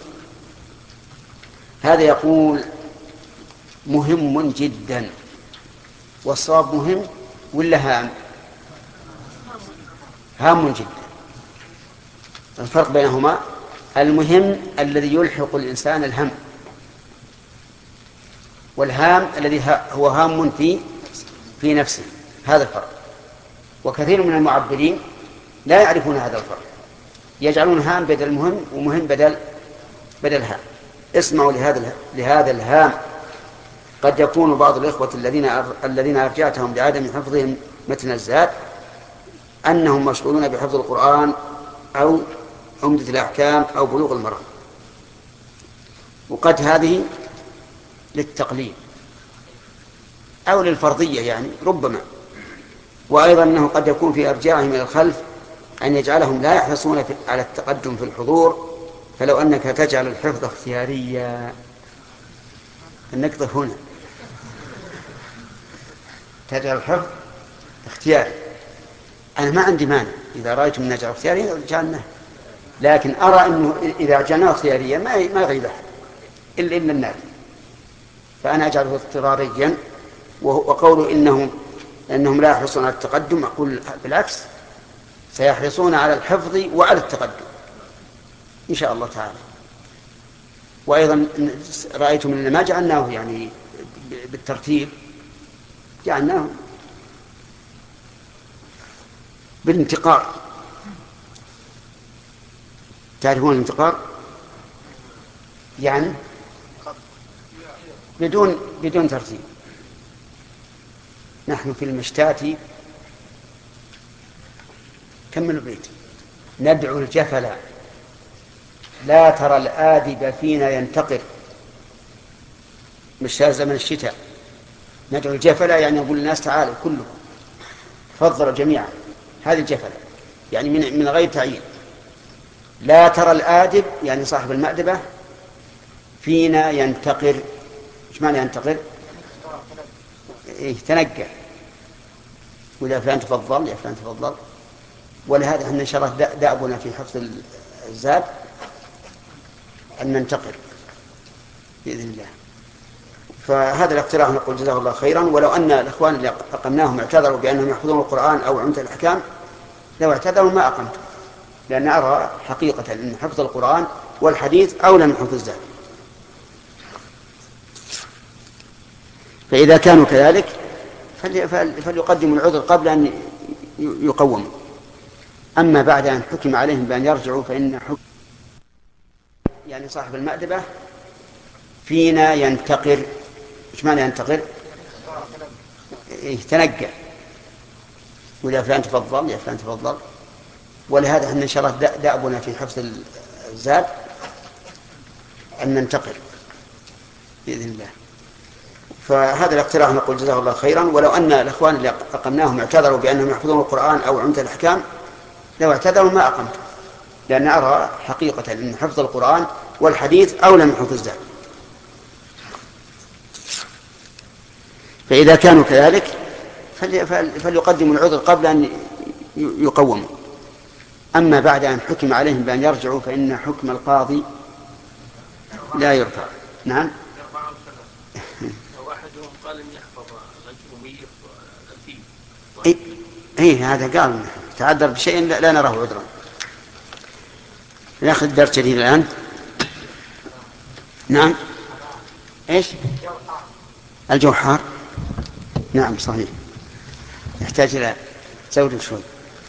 هذا يقول مهم جدا. والصواب مهم ولا هام؟ هام جدا. الفرق بينهما المهم الذي يلحق الإنسان الهم، والهام الذي هو هام في في نفسه. هذا الفرق. وكثير من المعبرين لا يعرفون هذا الفرق، يجعلون هام بدل المهم ومهم بدل بدل هام. اسمعوا لهذا لهذا الهام. قد يكون بعض الإخوة الذين الذين أرجعتهم لعدم حفظهم متن الزاد أنهم مشغولون بحفظ القرآن أو عمدة الأحكام أو بلوغ المرام، وقد هذه للتقليد أو للفرضية يعني ربما. وأيضا أنه قد يكون في إرجاعهم إلى الخلف أن يجعلهم لا يحرصون على التقدم في الحضور. فلو أنك تجعل الحفظ اختياريا، النقطة هنا، تجعل الحفظ اختياري. أنا ما عندي مانع إذا رأيتم أن نجعل اختياريا جعلناه، لكن أرى أنه إذا جعلناه اختياريا ما ما يغيب أحد إلا إلا الناس. فأنا أجعله اضطراريا. وقوله إنهم أنهم لا يحرصون على التقدم، أقول بالعكس، سيحرصون على الحفظ وعلى التقدم إن شاء الله تعالى. وأيضا رأيتم أن ما جعلناه يعني بالترتيب، جعلناه بالانتقار. تعرفون الانتقار؟ يعني بدون بدون ترتيب. نحن في المشتات كمل البيت: ندعو الجفل لا ترى الآدب فينا ينتقر. مشتات زمن الشتاء. ندعو الجفل يعني نقول للناس تعالوا كلهم تفضلوا جميعا. هذه الجفل يعني من من غير تعيين. لا ترى الآدب يعني صاحب المأدبة فينا ينتقر. ايش معنى ينتقر؟ إيه تنقر. وإذا فلان تفضل يا فلان تفضل. ولهذا احنا إن شاء الله دأبنا في حفظ الزاد أن ننتقل بإذن الله. فهذا الاقتراح نقول جزاه الله خيرا. ولو أن الإخوان اللي أقمناهم اعتذروا بأنهم يحفظون القرآن أو عمدة الأحكام لو اعتذروا ما أقمت، لأن أرى حقيقة أن حفظ القرآن والحديث أولى من حفظ الزاد. فإذا كانوا كذلك فليقدموا العذر قبل أن يقوموا. أما بعد أن حكم عليهم بأن يرجعوا فإن حكم يعني صاحب المأدبة فينا ينتقر. إيش معنى ينتقر؟ يتنقع، ولا فلان تفضل يا فلان تفضل. ولهذا احنا إن شاء الله دأبنا في حفظ الزاد أن ننتقل بإذن الله. فهذا الاقتراح نقول جزاه الله خيرا. ولو أن الإخوان اللي أقمناهم اعتذروا بأنهم يحفظون القرآن أو عمدة الأحكام لو اعتذروا ما أقمت، لأن أرى حقيقة أن حفظ القرآن والحديث أولى من حفظ الزاد. فإذا كانوا كذلك فليقدموا العذر قبل أن يقوموا. أما بعد أن حكم عليهم بأن يرجعوا فإن حكم القاضي لا يرفع. نعم. واحدهم قال إن يحفظ الأجرومية والألفية. إيه إيه هذا قال تعذر بشيء لا, لا نراه عذرا. ناخذ درس جديد الآن. نعم. إيش؟ الجوحار. نعم صحيح، يحتاج إلى زود شوي.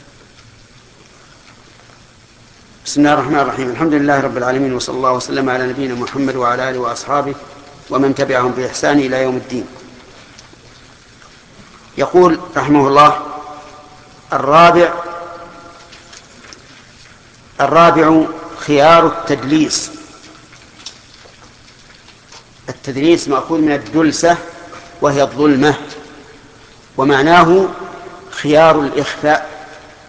بسم الله الرحمن الرحيم. الحمد لله رب العالمين، وصلى الله وسلم على نبينا محمد وعلى آله وأصحابه ومن تبعهم بإحسان إلى يوم الدين. يقول رحمه الله: الرابع الرابع خيار التدليس. التدليس مأخوذ من الدلسة وهي الظلمة، ومعناه خيار الإخفاء،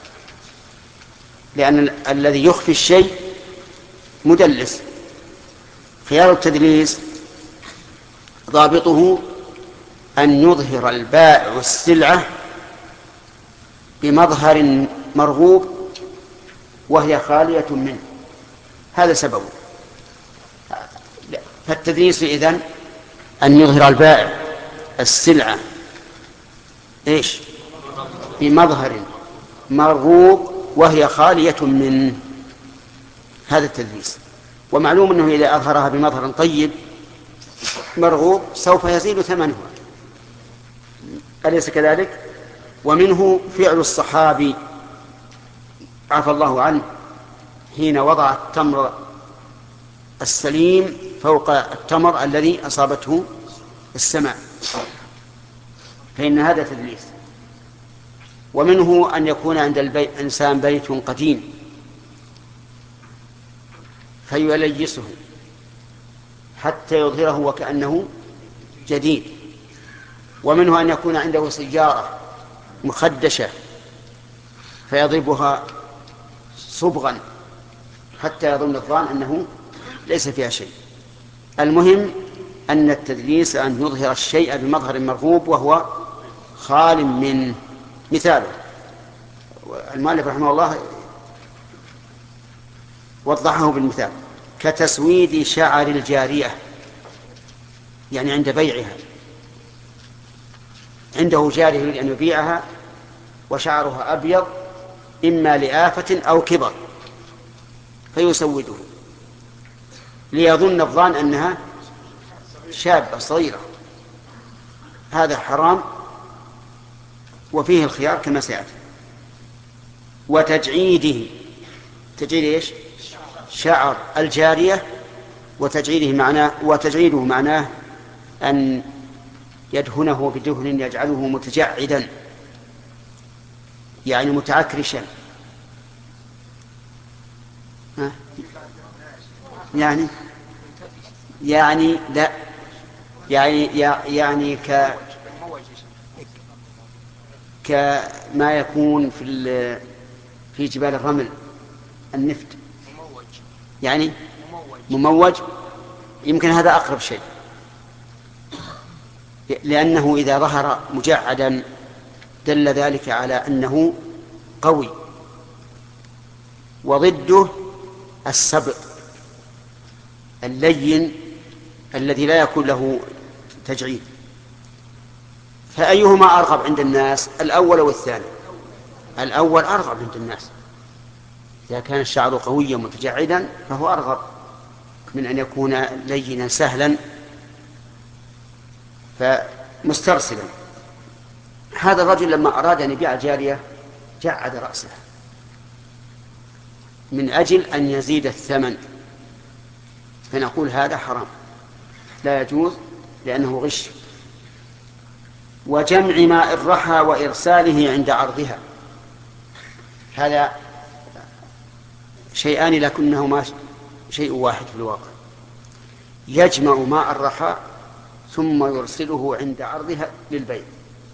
لأن الذي يخفي الشيء مدلس. خيار التدليس ضابطه أن يظهر البائع السلعة بمظهر مرغوب وهي خالية منه، هذا سببه. فالتدليس إذن أن يظهر البائع السلعة إيش؟ بمظهر مرغوب وهي خالية منه، هذا التدليس. ومعلوم أنه إذا أظهرها بمظهر طيب مرغوب سوف يزيد ثمنها، أليس كذلك؟ ومنه فعل الصحابي عفى الله عنه حين وضع التمر السليم فوق التمر الذي أصابته السماء، فإن هذا تدليس. ومنه أن يكون عند الإنسان بيت قديم فيليسه حتى يظهره وكأنه جديد. ومنه أن يكون عنده سيارة مخدشة فيضربها صبغا حتى يظن الظان أنه ليس فيها شيء. المهم أن التدليس أن يظهر الشيء بمظهر مرغوب وهو خال من. مثاله المؤلف رحمه الله وضحه بالمثال: كتسويد شعر الجارية، يعني عند بيعها، عنده جارية يريد أن يبيعها وشعرها أبيض إما لآفة أو كبر فيسوده ليظن الظان أنها شابة صغيرة، هذا حرام وفيه الخيار كما سيأتي. وتجعيده، تجعيد إيش؟ شعر الجارية، وتجعيده معناه وتجعيده معناه أن يدهنه بدهن يجعله متجعدا، يعني متعكرشا، يعني يعني لا يعني يعني ك كما يكون في في جبال الرمل النفط، يعني مموج. يمكن هذا أقرب شيء، لأنه إذا ظهر مجعدا دل ذلك على أنه قوي. وضده السبط، اللين الذي لا يكون له تجعيد. فأيهما أرغب عند الناس، الأول أو الثاني؟ الأول أرغب عند الناس. إذا كان الشعر قويا متجعدا فهو أرغب من أن يكون لينا سهلا فمسترسلا. هذا الرجل لما أراد أن يبيع الجارية جعد رأسه من أجل أن يزيد الثمن، فنقول هذا حرام لا يجوز لأنه غش. وجمع ماء الرحى وإرساله عند عرضها، هذا شيئان لكنهما شيء واحد في الواقع. يجمع ماء الرحى ثم يرسله عند عرضها للبيع.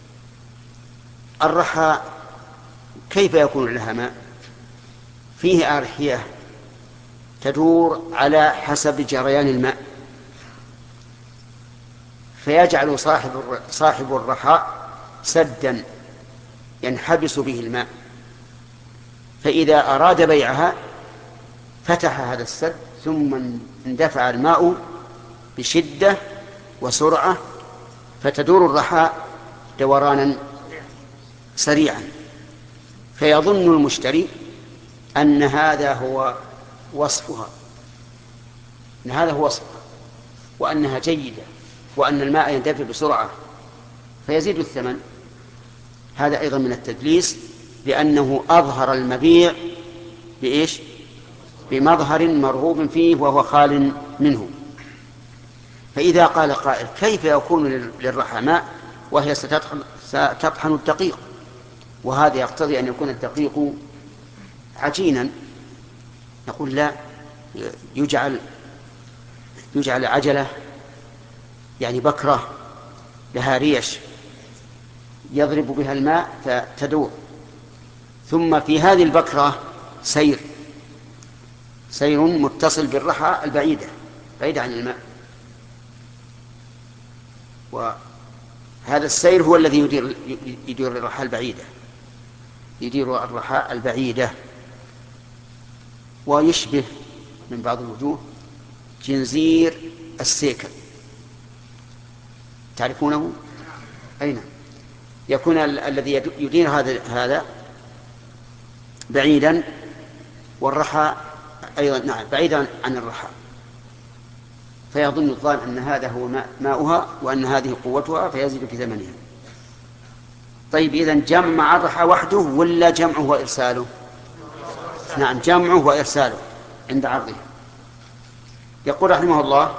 الرحى كيف يكون لها ماء؟ فيه أرحية تدور على حسب جريان الماء، فيجعل صاحب صاحب الرحى سدا ينحبس به الماء، فإذا أراد بيعها فتح هذا السد ثم اندفع الماء بشدة وسرعة فتدور الرحى دورانا سريعا، فيظن المشتري أن هذا هو وصفها، أن هذا هو وصفها وأنها جيدة وأن الماء يندفع بسرعة فيزيد الثمن. هذا أيضا من التدليس لأنه أظهر المبيع بإيش؟ بمظهر مرغوب فيه وهو خال منه. فإذا قال قائل كيف يكون للرحى ماء وهي ستطحن الدقيق، وهذا يقتضي أن يكون الدقيق عجينا، نقول لا، يجعل يجعل عجلة يعني بكرة لها ريش يضرب بها الماء فتدور، ثم في هذه البكرة سير سير متصل بالرحى البعيدة بعيدة عن الماء، وهذا السير هو الذي يدير يدير الرحى البعيدة يدير الرحى البعيدة ويشبه من بعض الوجوه جنزير السيكل، تعرفونه؟ أين يكون الذي يدير هذا هذا بعيدا والرحى أيضا نعم بعيدا عن الرحى، فيظن الظان أن هذا هو ماء ماؤها وأن هذه قوتها فيزيد في ثمنها. طيب إذن جمع الرحى وحده ولا جمعه وإرساله؟ نعم جمعه وإرساله عند عرضه. يقول رحمه الله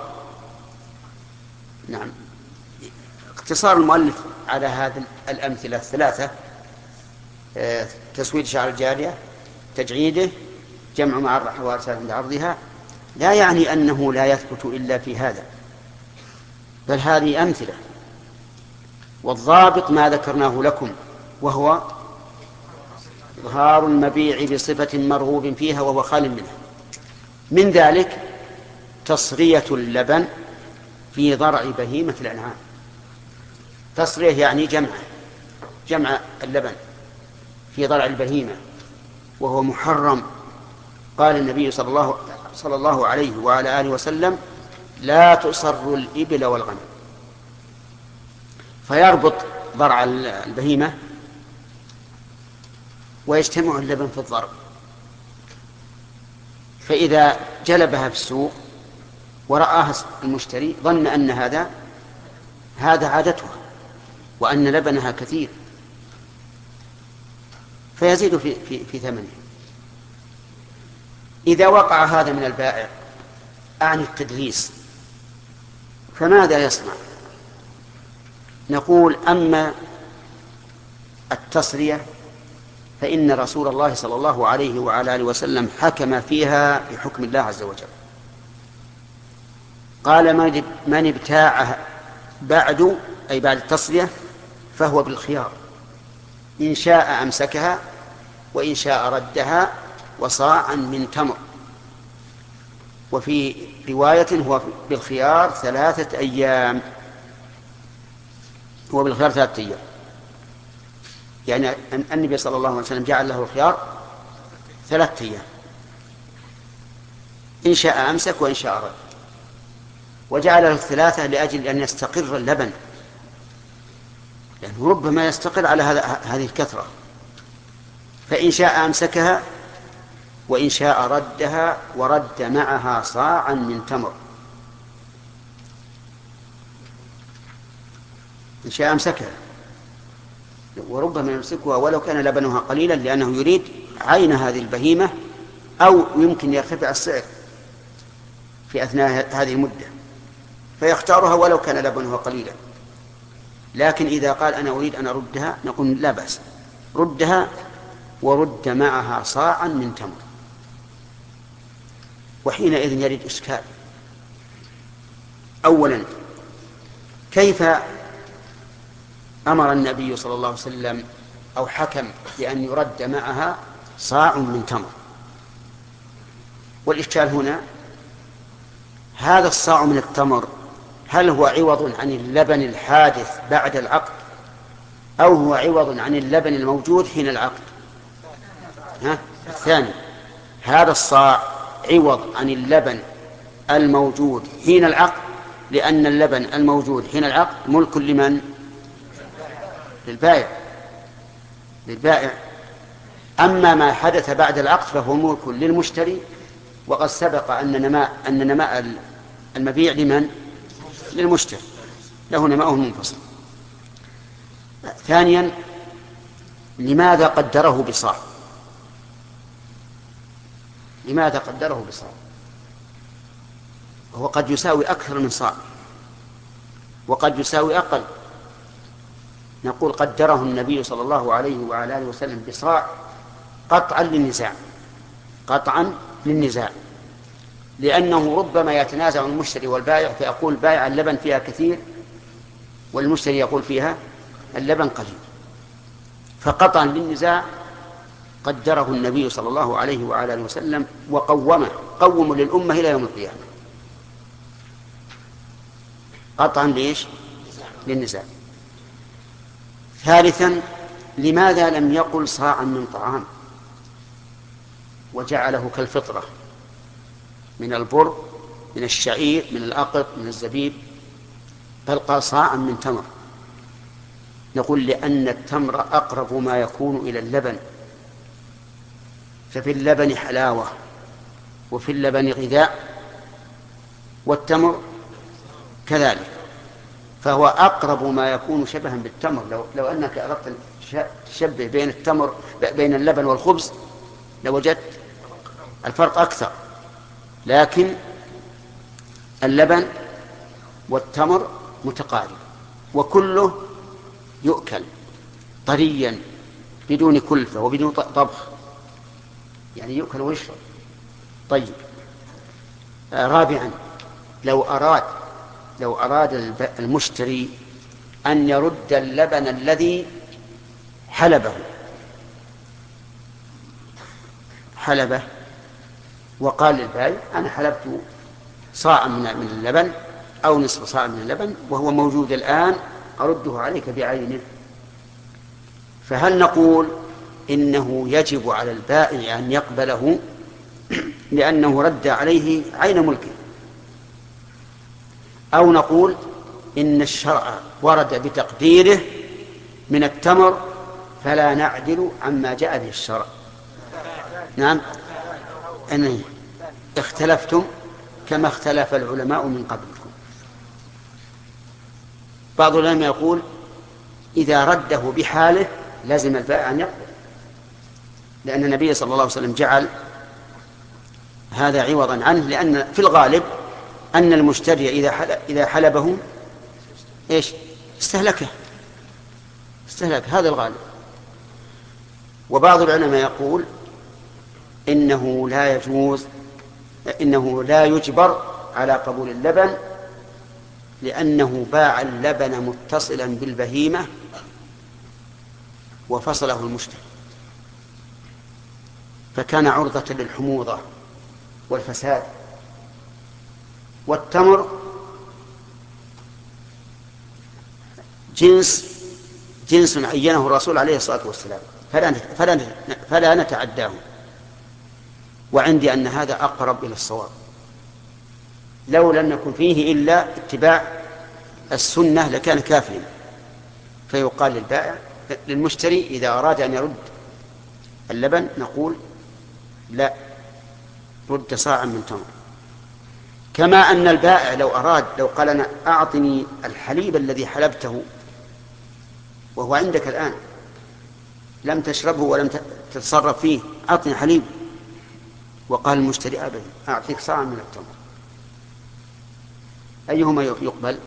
نعم اختصار المؤلف على هذه الأمثلة الثلاثة، تسويد شعر الجارية، تجعيده، جمع مع الرحى وإرساله عند عرضها، لا يعني أنه لا يثبت إلا في هذا، بل هذه أمثلة، والضابط ما ذكرناه لكم وهو إظهار المبيع بصفة مرغوب فيها وهو خال منها. من ذلك تصرية اللبن في ضرع بهيمة الأنعام. تصرية يعني جمع جمع اللبن في ضرع البهيمة وهو محرم. قال النبي صلى الله صلى الله عليه وعلى آله وسلم لا تصر الإبل والغنم، فيربط ضرع البهيمة ويجتمع اللبن في الضرع، فإذا جلبها في السوق ورآها المشتري ظن أن هذا هذا عادتها وأن لبنها كثير فيزيد في, في, في ثمنه. إذا وقع هذا من البائع أعني التدليس فماذا يصنع؟ نقول أما التصرية فإن رسول الله صلى الله عليه وعلى آله وسلم حكم فيها بحكم الله عز وجل، قال من ابتاعها بعد أي بعد التصرية فهو بالخيار، إن شاء أمسكها وإن شاء ردها وصاعا من تمر. وفي رواية هو بالخيار ثلاثة أيام، هو بالخيار ثلاثة أيام، يعني النبي صلى الله عليه وسلم جعل له الخيار ثلاثة أيام، إن شاء أمسك وإن شاء رد. وجعل له الثلاثة لأجل أن يستقر اللبن، لأنه ربما يستقر على هذه الكثرة، فإن شاء أمسكها وإن شاء ردها ورد معها صاعا من تمر. إن شاء أمسكها، وربما يمسكها ولو كان لبنها قليلا لأنه يريد عين هذه البهيمة، أو يمكن يرتفع السعر في أثناء هذه المدة فيختارها ولو كان لبنها قليلا. لكن إذا قال أنا أريد أن أردها نقول لا بأس، ردها ورد معها صاعا من تمر. وحينئذ يرد إشكال. أولا، كيف أمر النبي صلى الله عليه وسلم أو حكم بأن يرد معها صاع من تمر؟ والإشكال هنا، هذا الصاع من التمر هل هو عوض عن اللبن الحادث بعد العقد، أو هو عوض عن اللبن الموجود حين العقد؟ ها؟ الثاني، هذا الصاع عوض عن اللبن الموجود حين العقد، لأن اللبن الموجود حين العقد ملك لمن؟ للبائع للبائع أما ما حدث بعد العقد فهو ملك للمشتري، وقد سبق أن نماء أن نماء المبيع لمن؟ للمشتري، له نماءه منفصل. ثانيا، لماذا قدره بصاع؟ لماذا قدره بصاع؟ هو قد يساوي أكثر من صاع وقد يساوي أقل. نقول قدره النبي صلى الله عليه وعلى آله وسلم بصاع قطعا للنزاع، قطعا للنزاع، لأنه ربما يتنازع المشتري والبائع، فيقول بائع اللبن فيها كثير والمشتري يقول فيها اللبن قليل، فقطعا للنزاع قدره النبي صلى الله عليه وعلى آله وسلم وقومه، قوم للأمة إلى يوم القيامة، قطعا ليش؟ للنزاع. ثالثا، لماذا لم يقل صاعا من طعام وجعله كالفطرة من البر، من الشعير، من الأقط، من الزبيب، بل قال صاعا من تمر؟ نقول لأن التمر أقرب ما يكون إلى اللبن، ففي اللبن حلاوة وفي اللبن غذاء، والتمر كذلك، فهو أقرب ما يكون شبها بالتمر. لو, لو أنك أردت تشبه بين التمر بين اللبن والخبز لوجدت الفرق أكثر، لكن اللبن والتمر متقارب وكله يؤكل طريا بدون كلفة وبدون طبخ، يعني يؤكل ويشرب. طيب، آه رابعا، لو أراد لو أراد المشتري أن يرد اللبن الذي حلبه حلبه وقال للبائع أنا حلبت صاعا من اللبن أو نصف صاع من اللبن وهو موجود الآن، أرده عليك بعينه، فهل نقول إنه يجب على البائع أن يقبله لأنه رد عليه عين ملكه، أو نقول إن الشرع ورد بتقديره من التمر فلا نعدل عما جاء به الشرع؟ نعم، أن اختلفتم كما اختلف العلماء من قبلكم. بعض العلماء يقول إذا رده بحاله لازم البائع أن يقبل، لأن النبي صلى الله عليه وسلم جعل هذا عوضا عنه، لأن في الغالب أن المشتري إذا حلب إذا حلبه إيش استهلكه استهلك هذا الغالب. وبعض العلماء يقول إنه لا يجوز إنه لا يجبر على قبول اللبن، لأنه باع اللبن متصلا بالبهيمة وفصله المشتري، فكان عرضة للحموضة والفساد. والتمر جنس جنس عينه الرسول عليه الصلاة والسلام، فلا فلا فلا نتعداه، وعندي أن هذا أقرب إلى الصواب، لو لم يكن فيه إلا اتباع السنة لكان كافيا. فيقال للبائع للمشتري إذا أراد أن يرد اللبن نقول لا، رد صاعا من تمر. كما أن البائع لو أراد لو قال أنا أعطني الحليب الذي حلبته وهو عندك الآن لم تشربه ولم تتصرف فيه، أعطني حليب، وقال المشتري أبدا أعطيك صاعا من التمر، أيهما يقبل؟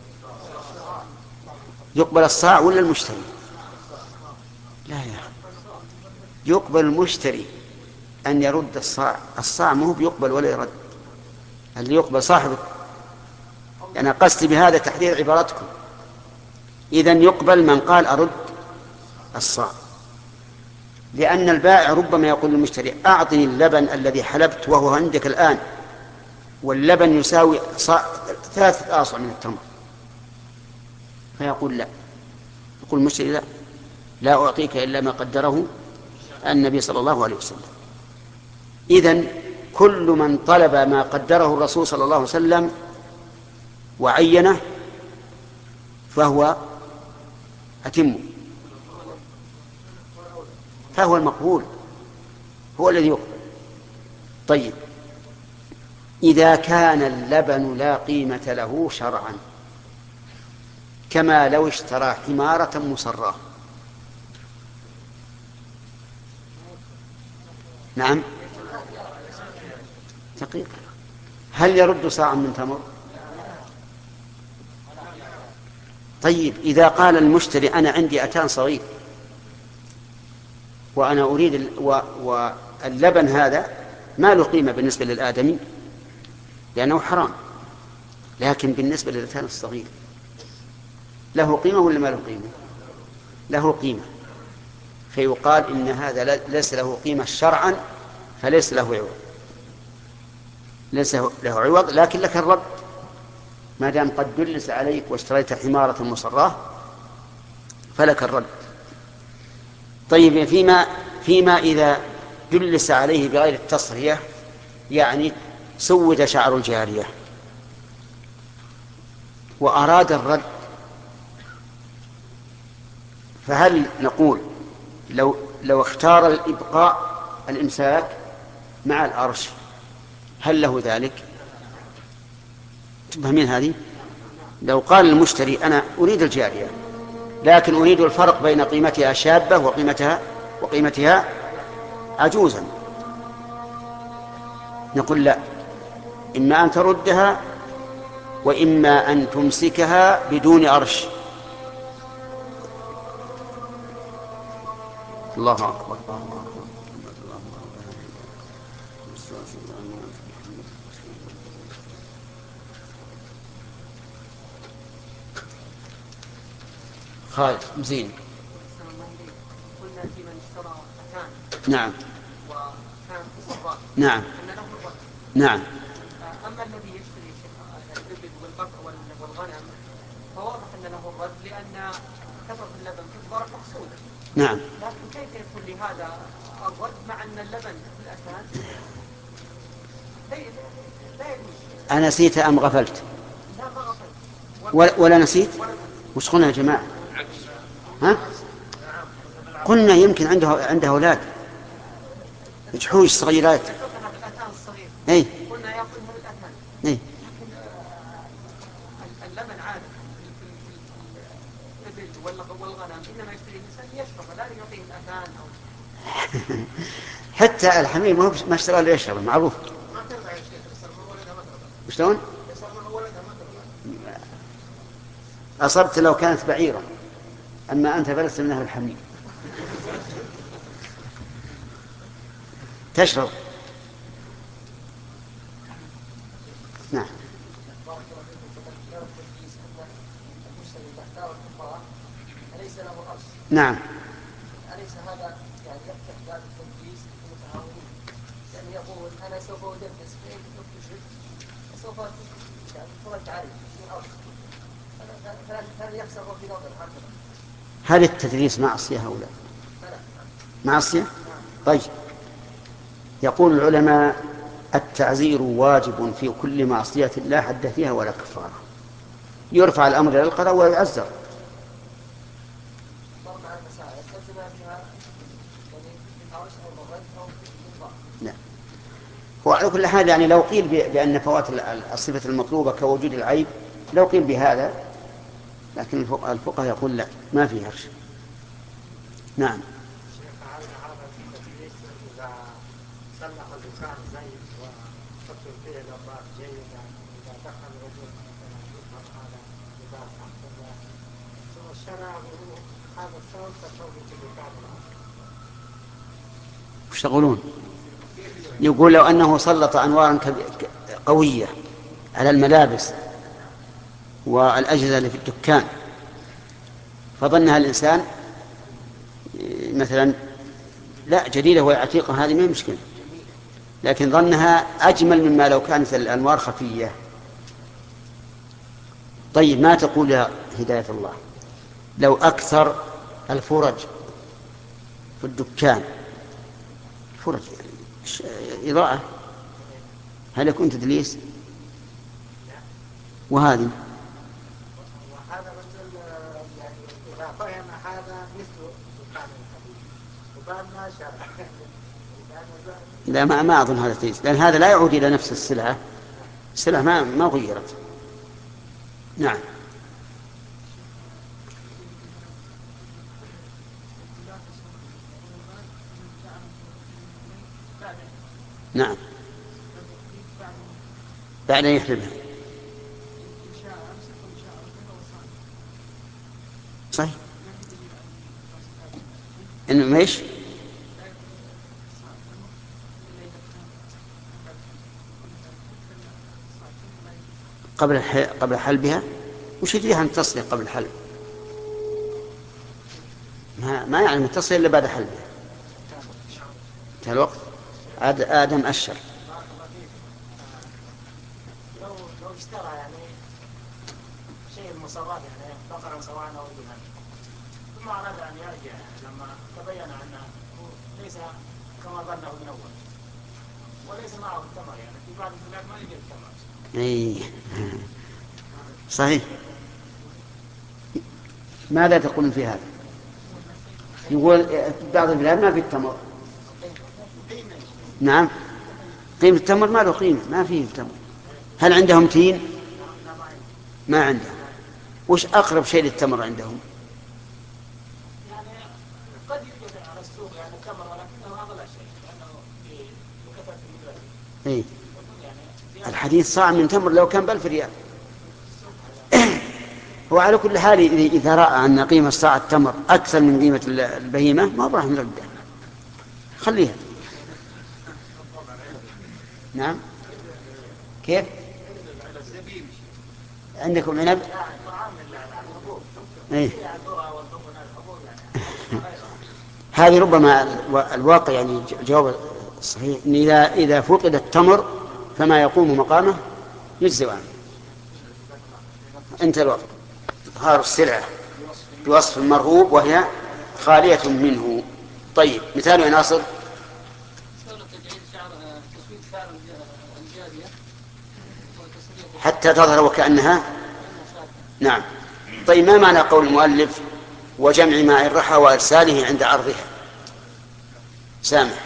يقبل الصاع ولا المشتري؟ لا يا يقبل المشتري أن يرد الصاع. الصاع ما هو بيقبل ولا يرد، اللي يقبل صاحبه. أنا قصدي بهذا تحرير عبارتكم. إذن يقبل من قال أرد الصاع، لأن البائع ربما يقول للمشتري أعطني اللبن الذي حلبت وهو عندك الآن، واللبن يساوي ثلاثة آصع من التمر، فيقول لا، يقول المشتري لا لا أعطيك إلا ما قدره النبي صلى الله عليه وسلم. إذن كل من طلب ما قدره الرسول صلى الله عليه وسلم وعينه فهو أتم، فهو المقبول، هو الذي يقبل. طيب إذا كان اللبن لا قيمة له شرعا، كما لو اشترى حمارة مصراه، نعم دقيقة، هل يرد صاعا من تمر؟ طيب إذا قال المشتري أنا عندي أتان صغير وأنا أريد ال... و... واللبن هذا ما له قيمة بالنسبة للآدمي لأنه حرام، لكن بالنسبة للأتان الصغير له قيمة ولا ما له قيمة؟ له قيمة، فيقال إن هذا ليس له قيمة شرعا فليس له عوض، ليس له عوض، لكن لك الرد ما دام قد دلس عليك واشتريت حمارة مصراه فلك الرد. طيب فيما فيما إذا دلس عليه بغير التصرية، يعني سود شعر الجارية وأراد الرد، فهل نقول لو لو اختار الإبقاء الإمساك مع الأرش هل له ذلك؟ تفهمين هذه؟ لو قال المشتري أنا أريد الجارية لكن أريد الفرق بين قيمتها شابة وقيمتها وقيمتها عجوزا، نقول لا، إما أن تردها وإما أن تمسكها بدون أرش. الله أكبر. خالد زين. قلنا في من اشترى أتان نعم وكان مصراه نعم أن له الرد. نعم. أما الذي يشتري الإبل والبقر والغنم فواضح أن له الرد لأن كثرة اللبن تكبر مقصودة. نعم. لكن كيف يكون لهذا الرد مع أن اللبن في الأتان لا يجوز؟ أنسيت أم غفلت؟ لا ما غفلت. ولا, ولا نسيت؟ وش قلنا يا جماعة؟ ها؟ قلنا يمكن عنده عنده أولاد جحوش صغيرات. الأتان الصغير. أي. قلنا يأخذ من الأتان. أي. لكن اللبن عادة في الإبل والغنم إنما يشتري الإنسان يشرب لا يعطيه الأتان أو. حتى الحمير ما هو ما اشترى له يشرب معروف. ما ترضى يا شيخ يصير من ولدها ما ترضى. شلون؟ يصير من ولدها ما ترضى. أصبت لو كانت بعيرة، أما أنت فلست من أهل الحمير تشرب. نعم. نعم. أليس هذا يعني يفتح باب التدليس المتهاونين؟ يعني يقول أنا سوف أدلس فإن كنت تشرك سوف يعني فرج عليه من أرض، هذا يخسر في نظر هكذا. هل التدليس معصية أو لا؟ معصية؟ طيب يقول العلماء التعزير واجب في كل معصية لا حد فيها ولا كفارة، يرفع الأمر إلى القضاء ويعزر. لا. وعلى كل حال يعني لو قيل بأن فوات الصفة المطلوبة كوجود العيب لو قيل بهذا، لكن الفقهاء يقول لا، ما في هرش. نعم. يشتغلون. يقول لو أنه سلط أنوارا قوية على الملابس والأجهزة اللي في الدكان فظنها الإنسان مثلا لا جديدة وهي عتيقة، هذه ما مشكلة، لكن ظنها أجمل مما لو كانت الأنوار خفية. طيب ما تقول يا هداية الله لو أكثر الفرج في الدكان فرج إضاءة، هل يكون تدليس؟ وهذه وهذا مثل يعني إذا فهم هذا مثل دكان الحديد وبعد ما شرع لا ما ما أظن هذا تدليس، لأن هذا لا يعود إلى نفس السلعة، السلعة ما ما غيرت. نعم. نعم بعد أن يحلبها. صحيح. إنه إيش؟ قبل قبل حلبها، وش يدريها أن تصل قبل الحلب؟ ما ما يعني متصل إلا بعد حلبها. انتهى الوقت. آدم أشر. لو لو اشترى يعني شيء المصرات يعني بقرا سواء أو إبلا ثم أراد أن يرجع لما تبين أنه ليس كما ظنه من أول وليس معه التمر، يعني في بعض البلاد ما يوجد التمر. إيه صحيح. ماذا تقولون في هذا؟ يقول بعض البلاد ما في التمر. نعم قيمة التمر ما له قيمة، ما فيه التمر. هل عندهم تين؟ ما عندهم. وش أقرب شيء للتمر عندهم؟ يعني قد يوجد على السوق يعني التمر ولكنه أغلى شيء لأنه في كثرة المدرسة. إيه الحديث صاع من تمر لو كان بألف ريال. وعلى كل حال إذا رأى أن قيمة صاع التمر أكثر من قيمة البهيمة ما راح نرده، خليها. نعم. كيف؟ عندكم عنب؟ إيه؟ هذه ربما الواقع يعني جواب صحيح إن إذا إذا فقد التمر فما يقوم مقامه يجزي عنه. انتهى الوقت. إظهار السلعة بوصف المرغوب وهي خالية منه. طيب مثال يا ناصر. حتى تظهر وكأنها. نعم. طيب ما معنى قول المؤلف وجمع ماء الرحى وإرساله عند عرضها؟ سامح.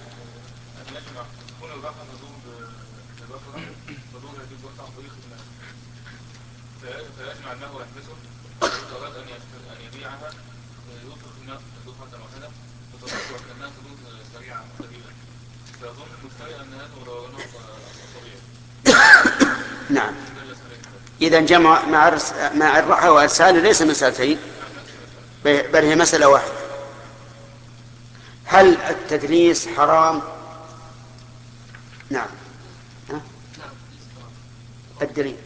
نعم. إذا جمع مع الرحى وإرساله ليس مسألتين بل هي مسألة واحدة. هل التدليس حرام؟ نعم. ها؟ الدليل.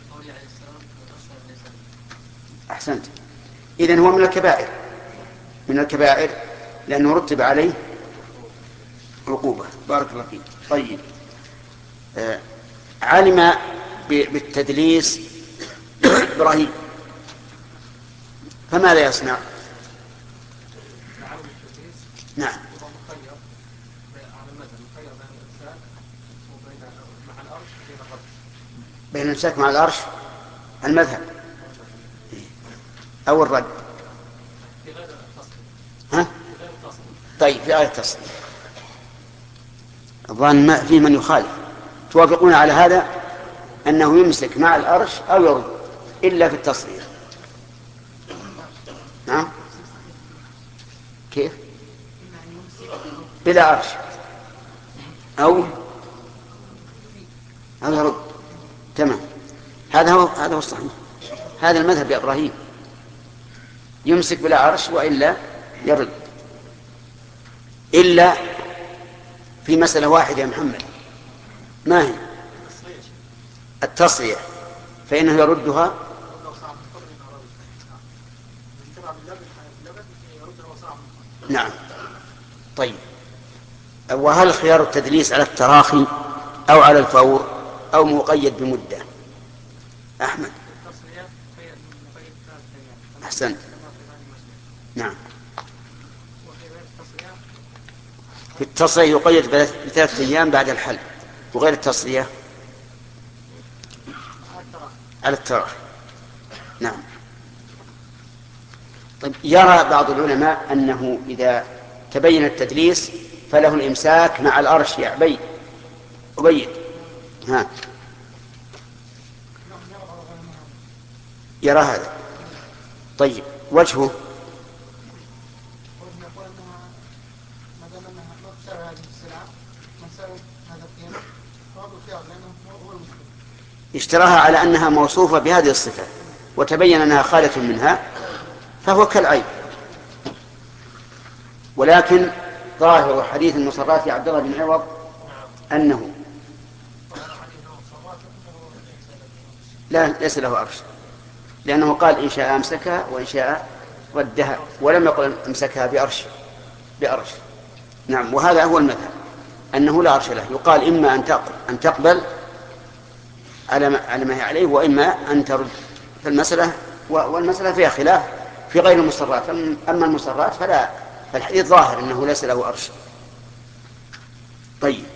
أحسنت. إذن هو من الكبائر، من الكبائر لأنه رتب عليه عقوبة. بارك الله فيك. طيب آه علم بالتدليس إبراهيم فماذا يصنع؟ نعم. بين الإمساك مع الأرش المذهب أو الرد. ها؟ طيب في آية التصريح الظاهر ما في من يخالف. توافقون على هذا أنه يمسك مع الأرش أو يرد إلا في التصريح. نعم كيف؟ بلا أرش أو أو يرد. تمام. هذا هو هذا هو الصحيح. هذا المذهب يا إبراهيم، يمسك بلا عرش وإلا يرد، إلا في مسألة واحدة يا محمد. ما هي؟ التصريح، فإنه يردها. نعم. طيب، وهل خيار التدليس على التراخي أو على الفور أو مقيد بمدة؟ أحمد. أحسنت. نعم. في التصريح يقيد بثلاثة أيام بعد الحل، وغير التصريح على التراخي. نعم. طيب، يرى بعض العلماء أنه إذا تبين التدليس فله الإمساك مع الأرش. يا عبيد أبيد ها يرى هذا. طيب، وجهه اشتراها على أنها موصوفة بهذه الصفة وتبين أنها خالة منها فهو كالعيب. ولكن ظاهر حديث المصرات يا عبد الله بن عوض أنه لا ليس له عرش، لأنه قال إن شاء أمسكها وإن شاء ردها، ولم يقل أمسكها بأرش بأرش. نعم. وهذا هو المذهب، أنه لا عرش له. يقال إما أن تقبل على ما هي عليه، وإما أن ترد. في المسألة والمسألة فيها خلاف في غير المصرات. أما المصرات فلا، فالحديث ظاهر أنه ليس له عرش. طيب،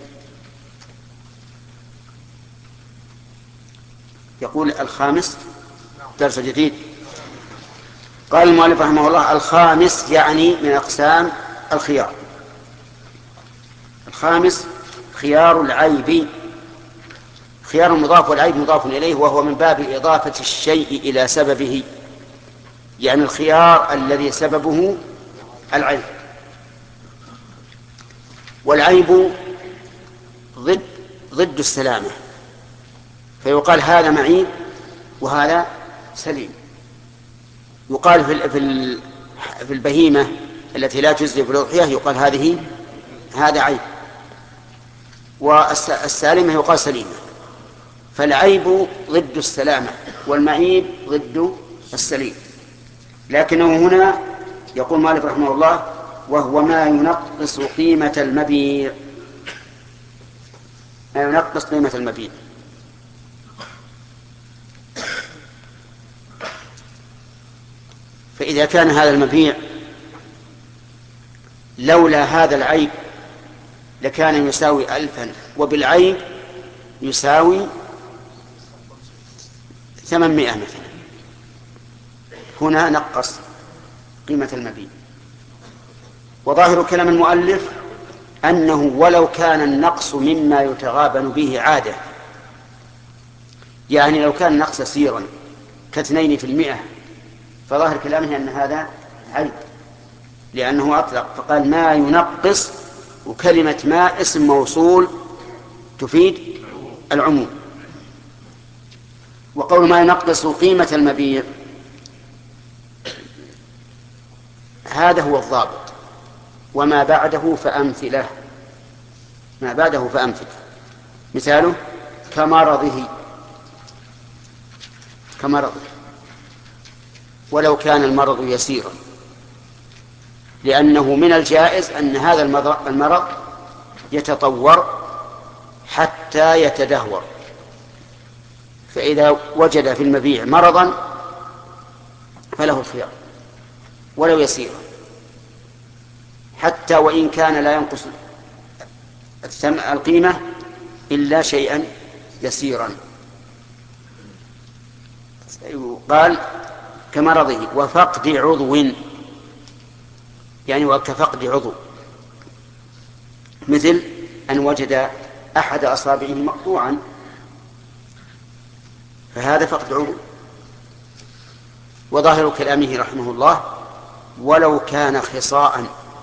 يقول الخامس درس جديد. قال المؤلف رحمه الله: الخامس يعني من أقسام الخيار. الخامس خيار العيب. خيار مضاف والعيب مضاف إليه، وهو من باب إضافة الشيء إلى سببه، يعني الخيار الذي سببه العيب. والعيب ضد ضد السلامة، فيقال هذا معيب وهذا سليم. يقال في في البهيمة التي لا تجزي في الأضحية يقال هذه هذا عيب، والسالمة يقال سليمة. فالعيب ضد السلامة والمعيب ضد السليم. لكنه هنا يقول مالك رحمه الله: وهو ما ينقص قيمة المبيع. ما ينقص قيمة المبيع. فإذا كان هذا المبيع لولا هذا العيب لكان يساوي ألفا، وبالعيب يساوي ثمانمائة مثلا، هنا نقص قيمة المبيع. وظاهر كلام المؤلف أنه ولو كان النقص مما يتغابن به عادة، يعني لو كان النقص يسيرا كاثنين في المئة، فظاهر كلامه أن هذا عيب، لأنه أطلق فقال ما ينقص، وكلمة ما اسم موصول تفيد العموم. وقول ما ينقص قيمة المبيع هذا هو الضابط، وما بعده فأمثله. ما بعده فأمثله مثاله كمرضه كمرضه ولو كان المرض يسيرا، لأنه من الجائز أن هذا المرض يتطور حتى يتدهور، فإذا وجد في المبيع مرضا فله الخيار ولو يسيرا، حتى وإن كان لا ينقص القيمة إلا شيئا يسيرا. قال كمرضه وفقد عضو، يعني وكفقد عضو، مثل أن وجد أحد أصابعه مقطوعا، فهذا فقد عضو. وظاهر كلامه رحمه الله ولو كان خصاء،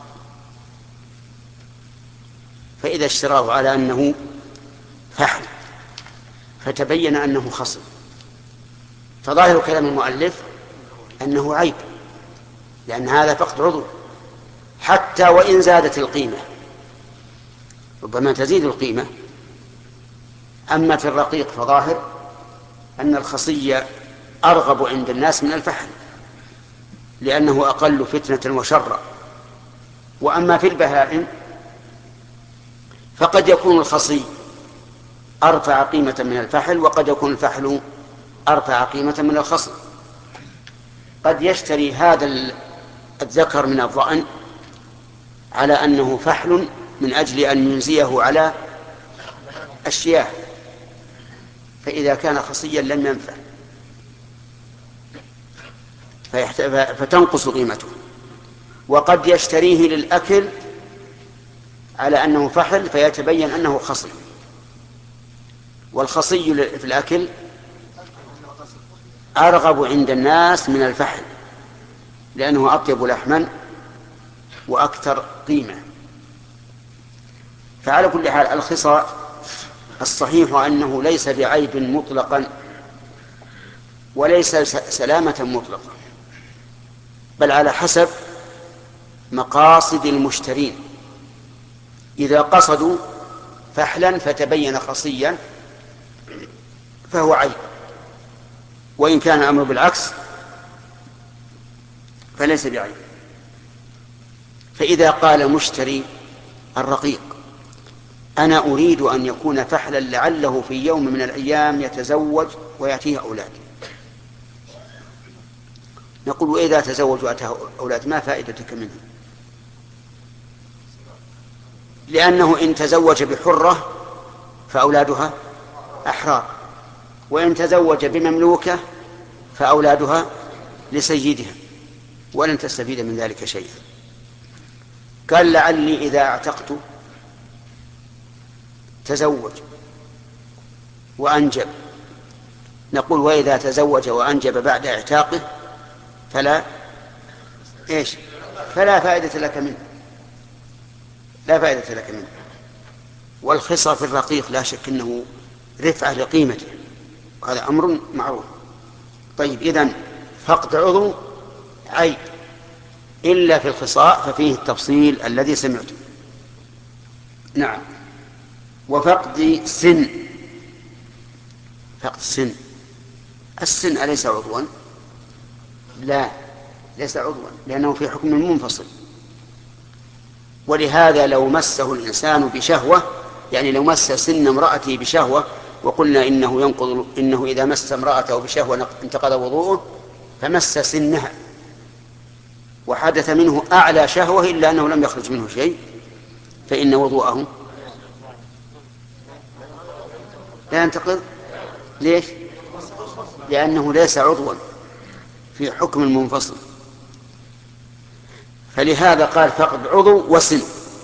فإذا اشتراه على أنه فحل فتبين أنه خصم، فظاهر كلام المؤلف أنه عيب، لأن هذا فقد عضو حتى وإن زادت القيمة، ربما تزيد القيمة. أما في الرقيق فظاهر أن الخصي أرغب عند الناس من الفحل، لأنه أقل فتنة وشرا. وأما في البهائم فقد يكون الخصي أرفع قيمة من الفحل، وقد يكون الفحل أرفع قيمة من الخصي. قد يشتري هذا الذكر من الضأن على أنه فحل من أجل أن ينزيه على الشياه، فإذا كان خصيا لم ينفع فتنقص قيمته. وقد يشتريه للأكل على أنه فحل فيتبين أنه خصي، والخصي في الأكل أرغب عند الناس من الفحل، لأنه أطيب لحما وأكثر قيمة. فعلى كل حال الخصاء الصحيح أنه ليس بعيب مطلقا وليس سلامة مطلقة، بل على حسب مقاصد المشترين. إذا قصدوا فحلا فتبين خصيا فهو عيب، وإن كان الأمر بالعكس فليس بعيب. فإذا قال مشتري الرقيق أنا أريد أن يكون فحلا لعله في يوم من الأيام يتزوج ويأتيه أولاد، نقول وإذا تزوج وأتاه أولاد ما فائدتك منه؟ لأنه إن تزوج بحرة فأولادها أحرار، وإن تزوج بمملوكة فأولادها لسيدها، ولن تستفيد من ذلك شيئا. قال لعلي إذا اعتقت تزوج وأنجب، نقول وإذا تزوج وأنجب بعد اعتاقه فلا إيش فلا فائدة لك منه، لا فائدة لك منه. والخصى في الرقيق لا شك أنه رفعة لقيمته، وهذا أمر معروف. طيب إذن فقد عضو عيب إلا في الخصاء ففيه التفصيل الذي سمعته. نعم. وفقد سن، فقد سن، السن أليس عضوا؟ لا، ليس عضوا، لأنه في حكم منفصل. ولهذا لو مسه الإنسان بشهوة، يعني لو مس سن امرأته بشهوة وقلنا إنه ينقض، إنه إذا مس امرأته بشهوة انتقض وضوءه، فمس سنها وحدث منه أعلى شهوة إلا أنه لم يخرج منه شيء، فإن وضوءه لا ينتقض. ليش؟ لأنه ليس عضوا في حكم المنفصل. فلهذا قال فقد عضو وسن.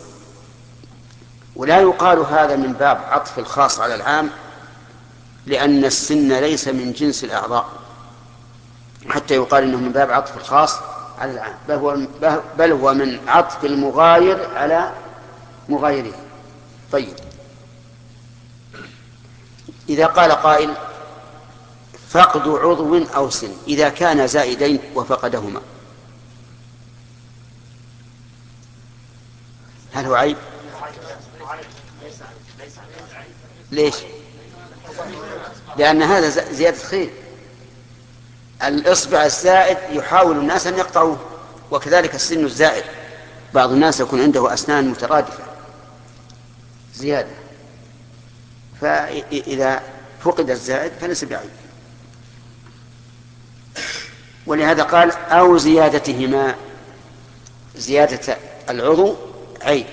ولا يقال هذا من باب عطف الخاص على العام، لأن السن ليس من جنس الأعضاء حتى يقال إنه من باب عطف الخاص على العام، بل هو, بل هو من عطف المغاير على مغايره. طيب إذا قال قائل فقد عضو أو سن إذا كان زائدين وفقدهما هل هو عيب؟ ليش؟ لأن هذا زيادة خير. الإصبع الزائد يحاول الناس أن يقطعوه، وكذلك السن الزائد، بعض الناس يكون عنده أسنان مترادفة زيادة، فإذا فقد الزائد فليس بعيب. ولهذا قال أو زيادتهما، زيادة العضو عيب،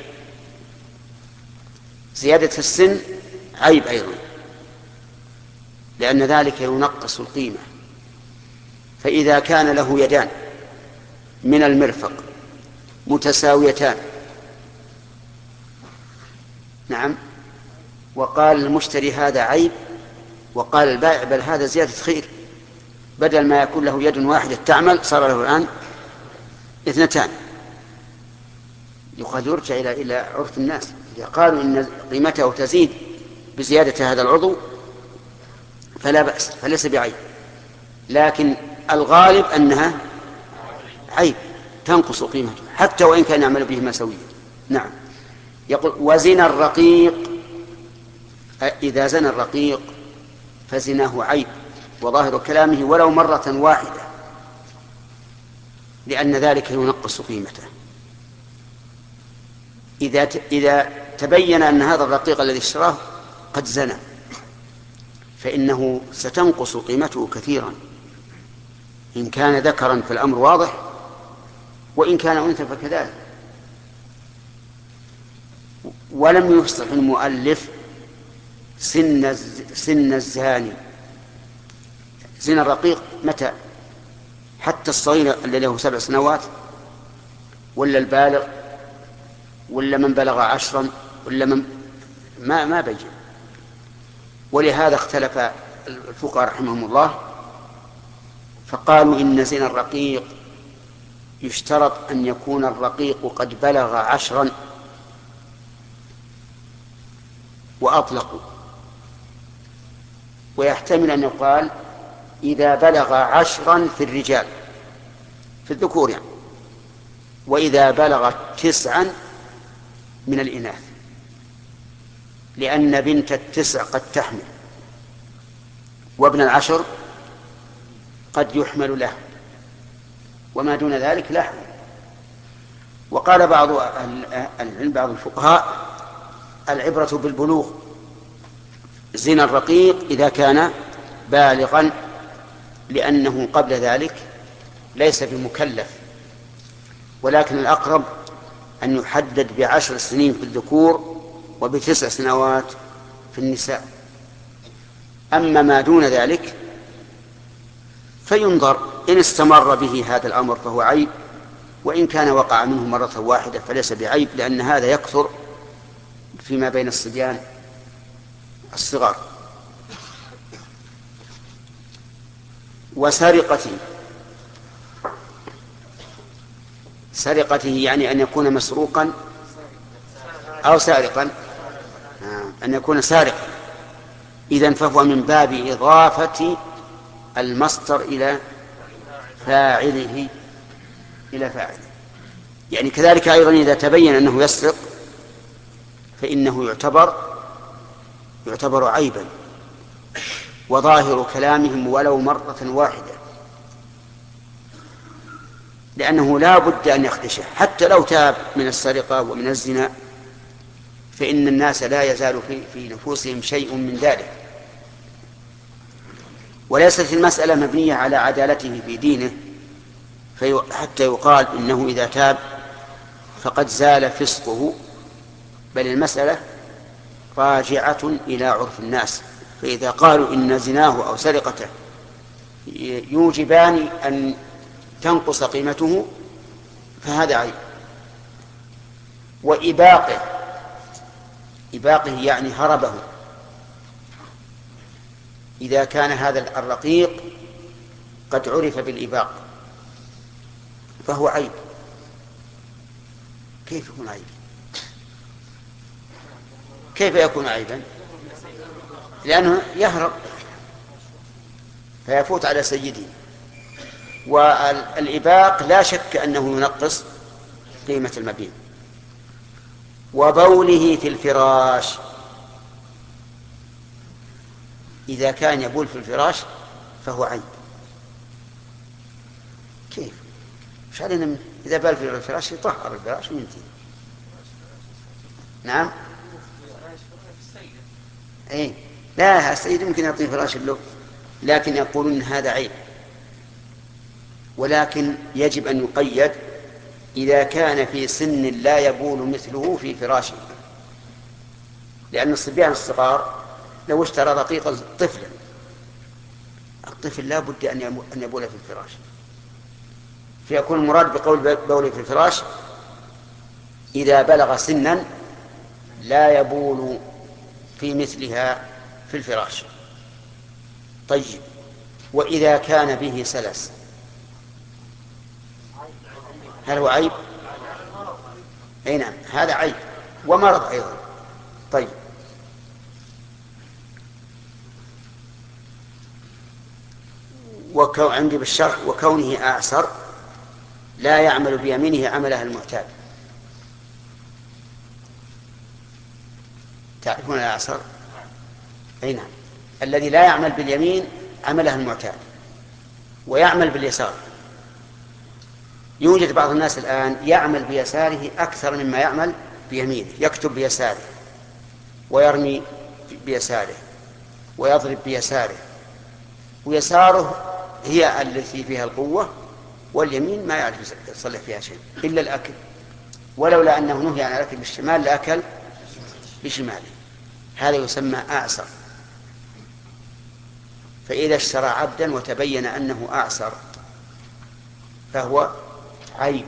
زيادة السن عيب أيضا، لأن ذلك ينقص القيمة فإذا كان له يدان من المرفق متساويتان، نعم، وقال المشتري هذا عيب، وقال البائع بل هذا زيادة خير، بدل ما يكون له يد واحدة تعمل صار له الآن اثنتان، يقال يرجع إلى إلى عرف الناس. إذا قالوا إن قيمته تزيد بزيادة هذا العضو فلا بأس، فليس بعيب، لكن الغالب أنها عيب تنقص قيمته حتى وإن كان يعمل بهما سويا. نعم. يقول وزنا الرقيق، إذا زنى الرقيق فزناه عيب، وظاهر كلامه ولو مرة واحدة، لأن ذلك ينقص قيمته. إذا إذا تبين أن هذا الرقيق الذي اشتراه قد زنى فإنه ستنقص قيمته كثيرا، إن كان ذكرا فالأمر واضح، وإن كان أنثى فكذلك. ولم يفصح المؤلف سن سن الزاني، زنا الرقيق متى؟ حتى الصغير الذي له سبع سنوات، ولا البالغ، ولا من بلغ عشرا، ولا من ما ما بين. ولهذا اختلف الفقهاء رحمهم الله فقالوا إن زنا الرقيق يشترط أن يكون الرقيق قد بلغ عشرا، وأطلقوا، ويحتمل أن يقال إذا بلغ عشرا في الرجال في الذكور يعني، وإذا بلغ تسعا من الإناث، لأن بنت التسع قد تحمل، وابن العشر قد يحمل له، وما دون ذلك لا حمل. وقال بعض العلم بعض الفقهاء العبرة بالبلوغ، زنا الرقيق إذا كان بالغا، لأنه قبل ذلك ليس بمكلف، ولكن الأقرب أن يحدد بعشر سنين في الذكور وبتسع سنوات في النساء. أما ما دون ذلك فينظر، إن استمر به هذا الأمر فهو عيب، وإن كان وقع منه مرة واحدة فليس بعيب، لأن هذا يكثر فيما بين الصبيان الصغار. وسرقته، سرقته يعني أن يكون مسروقا أو سارقا، أن يكون سارقا، إذن فهو من باب إضافة المصدر إلى فاعله إلى فاعله. يعني كذلك أيضا إذا تبين أنه يسرق فإنه يعتبر يعتبر عيبا، وظاهر كلامهم ولو مرة واحدة، لأنه لا بد أن يخدشه، حتى لو تاب من السرقة ومن الزنا فإن الناس لا يزال في, في نفوسهم شيء من ذلك. وليست المسألة مبنية على عدالته في دينه في حتى يقال إنه إذا تاب فقد زال فسقه، بل المسألة راجعة إلى عرف الناس. فإذا قالوا إن زناه أو سرقته يوجبان أن تنقص قيمته فهذا عيب. وإباقه، إباقه يعني هربه، إذا كان هذا الرقيق قد عرف بالإباق فهو عيب. كيف يكون عيب؟ كيف يكون عيبا؟ لأنه يهرب فيفوت على سيده. والإباق لا شك أنه ينقص قيمة المبيع. وبوله في الفراش، إذا كان يبول في الفراش فهو عيب. كيف؟ مش علينا من إذا بال في الفراش يطهر الفراش وينتهي. نعم. إيه لا، السيد يمكن يعطي فراش له، لكن يقولون هذا عيب. ولكن يجب أن يقيد إذا كان في سن لا يبول مثله في فراشه، لأن الصبيان الصغار لو اشترى رقيقا طفلا الطفل لا بد أن يبول في الفراش، فيكون المراد بقول بول في الفراش إذا بلغ سنا لا يبول في مثلها في الفراش. طيب، وإذا كان به سلس هل هو عيب؟ أي نعم، هذا عيب ومرض أيضا. طيب، وكو عندي بالشرح وكونه أعسر لا يعمل بيمينه عمله المعتاد. تعرفون الأعسر؟ أي نعم، الذي لا يعمل باليمين عمله المعتاد ويعمل باليسار. يوجد بعض الناس الآن يعمل بيساره أكثر مما يعمل بيمينه، يكتب بيساره ويرمي بيساره ويضرب بيساره، ويساره هي التي فيها القوة، واليمين ما يعرف يصلح فيها شيء إلا الأكل، ولولا أنه نهي عن الأكل بالشمال لأكل بشماله. هذا يسمى أعسر. فإذا اشترى عبدا وتبين أنه أعسر فهو عيب.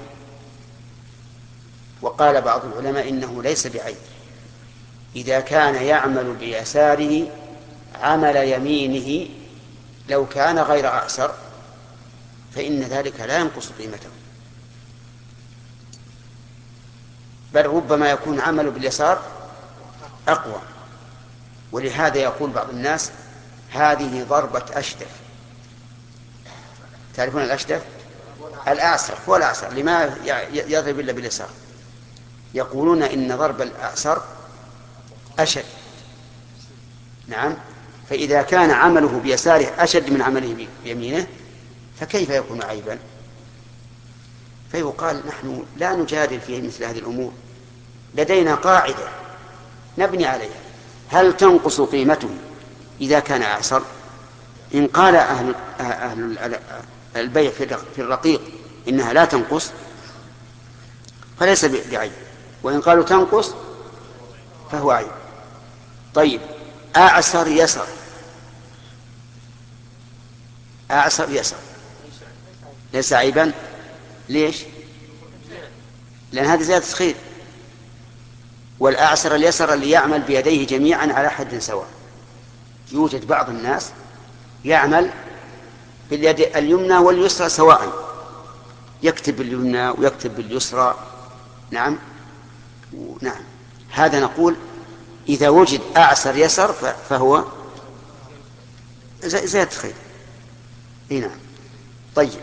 وقال بعض العلماء إنه ليس بعيب إذا كان يعمل بيساره عمل يمينه، لو كان غير أعسر فإن ذلك لا ينقص قيمته، بل ربما يكون عمل باليسار أقوى. ولهذا يقول بعض الناس هذه ضربة أشدف. تعرفون الأشدف؟ الأعسر هو الأعسر لما يضرب إلا باليسار. يقولون إن ضرب الأعسر أشد. نعم، فإذا كان عمله بيساره أشد من عمله بيمينه فكيف يكون عيبا؟ فيقال نحن لا نجادل في مثل هذه الأمور، لدينا قاعدة نبني عليها. هل تنقص قيمته إذا كان أعسر؟ إن قال أهل, أهل البيع في الرقيق إنها لا تنقص فليس بعيب، وإن قالوا تنقص فهو عيب. طيب، أعسر يسر، أعسر يسر ليس عيبا. ليش؟ لأن هذه زيادة خير. والأعسر اليسر اللي يعمل بيديه جميعا على حد سواء. يوجد بعض الناس يعمل باليد اليمنى واليسرى سواء، يكتب باليمنى ويكتب باليسرى. نعم نعم، هذا نقول إذا وجد أعسر يسر فهو زيادة خير. نعم. طيب،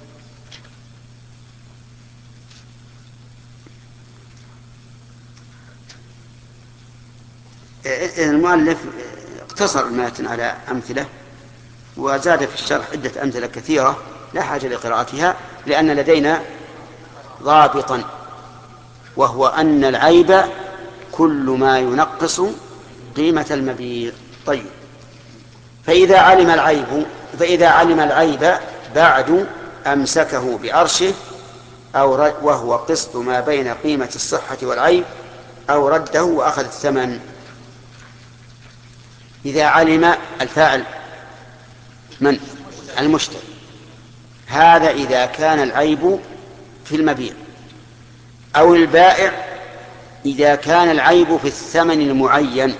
المؤلف اقتصر المتن على أمثلة وزاد في الشرح عدة أمثلة كثيرة لا حاجة لقراءتها، لأن لدينا ضابطا وهو أن العيب كل ما ينقص قيمة المبيع. طيب، فإذا علم العيب فإذا علم العيب بعد أمسكه بأرشه أو وهو قسط ما بين قيمة الصحة والعيب أو رده وأخذ الثمن. إذا علم الفاعل من؟ المشتري. هذا إذا كان العيب في المبيع. أو البائع إذا كان العيب في الثمن المعين.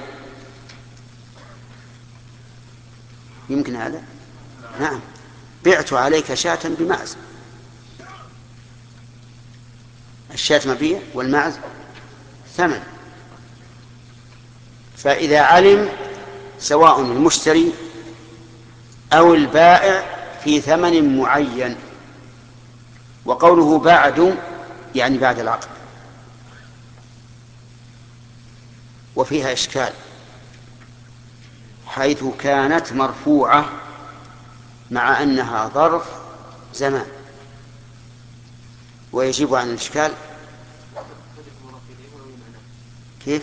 يمكن هذا؟ نعم، بعت عليك شاة بمعز، الشاة مبيع والمعز ثمن. فإذا علم سواء المشتري أو البائع في ثمن معين. وقوله بعد يعني بعد العقد، وفيها إشكال حيث كانت مرفوعة مع أنها ظرف زمان، ويجيب عن الإشكال. كيف؟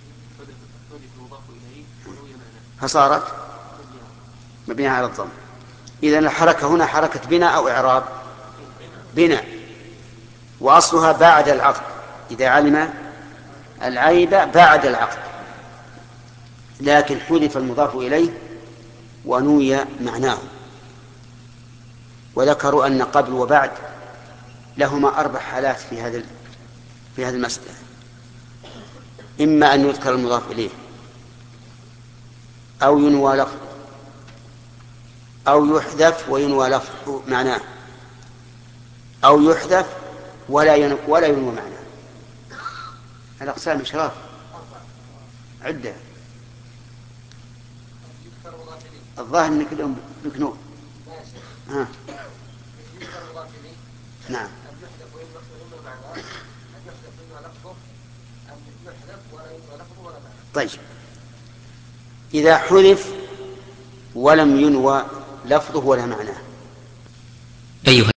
فصارت مبنية على الضم. إذن الحركة هنا حركة بناء أو إعراب؟ بناء، وأصلها بعد العقد. إذا علم العيب بعد العقد، لكن حذف المضاف إليه ونوي معناه. وذكروا أن قبل وبعد لهما أربع حالات في هذا في هذه المسألة. إما أن يذكر المضاف إليه أو ينوى لفظه أو يحذف وينوى لفظه معناه أو يحذف ولا ينوى, ولا ينوى معناه. الأقسام شراف عدة. الظاهر أنك اليوم مكنون. ها. نعم. طيب إذا حذف ولم ينوى لفظه ولا معناه. أيها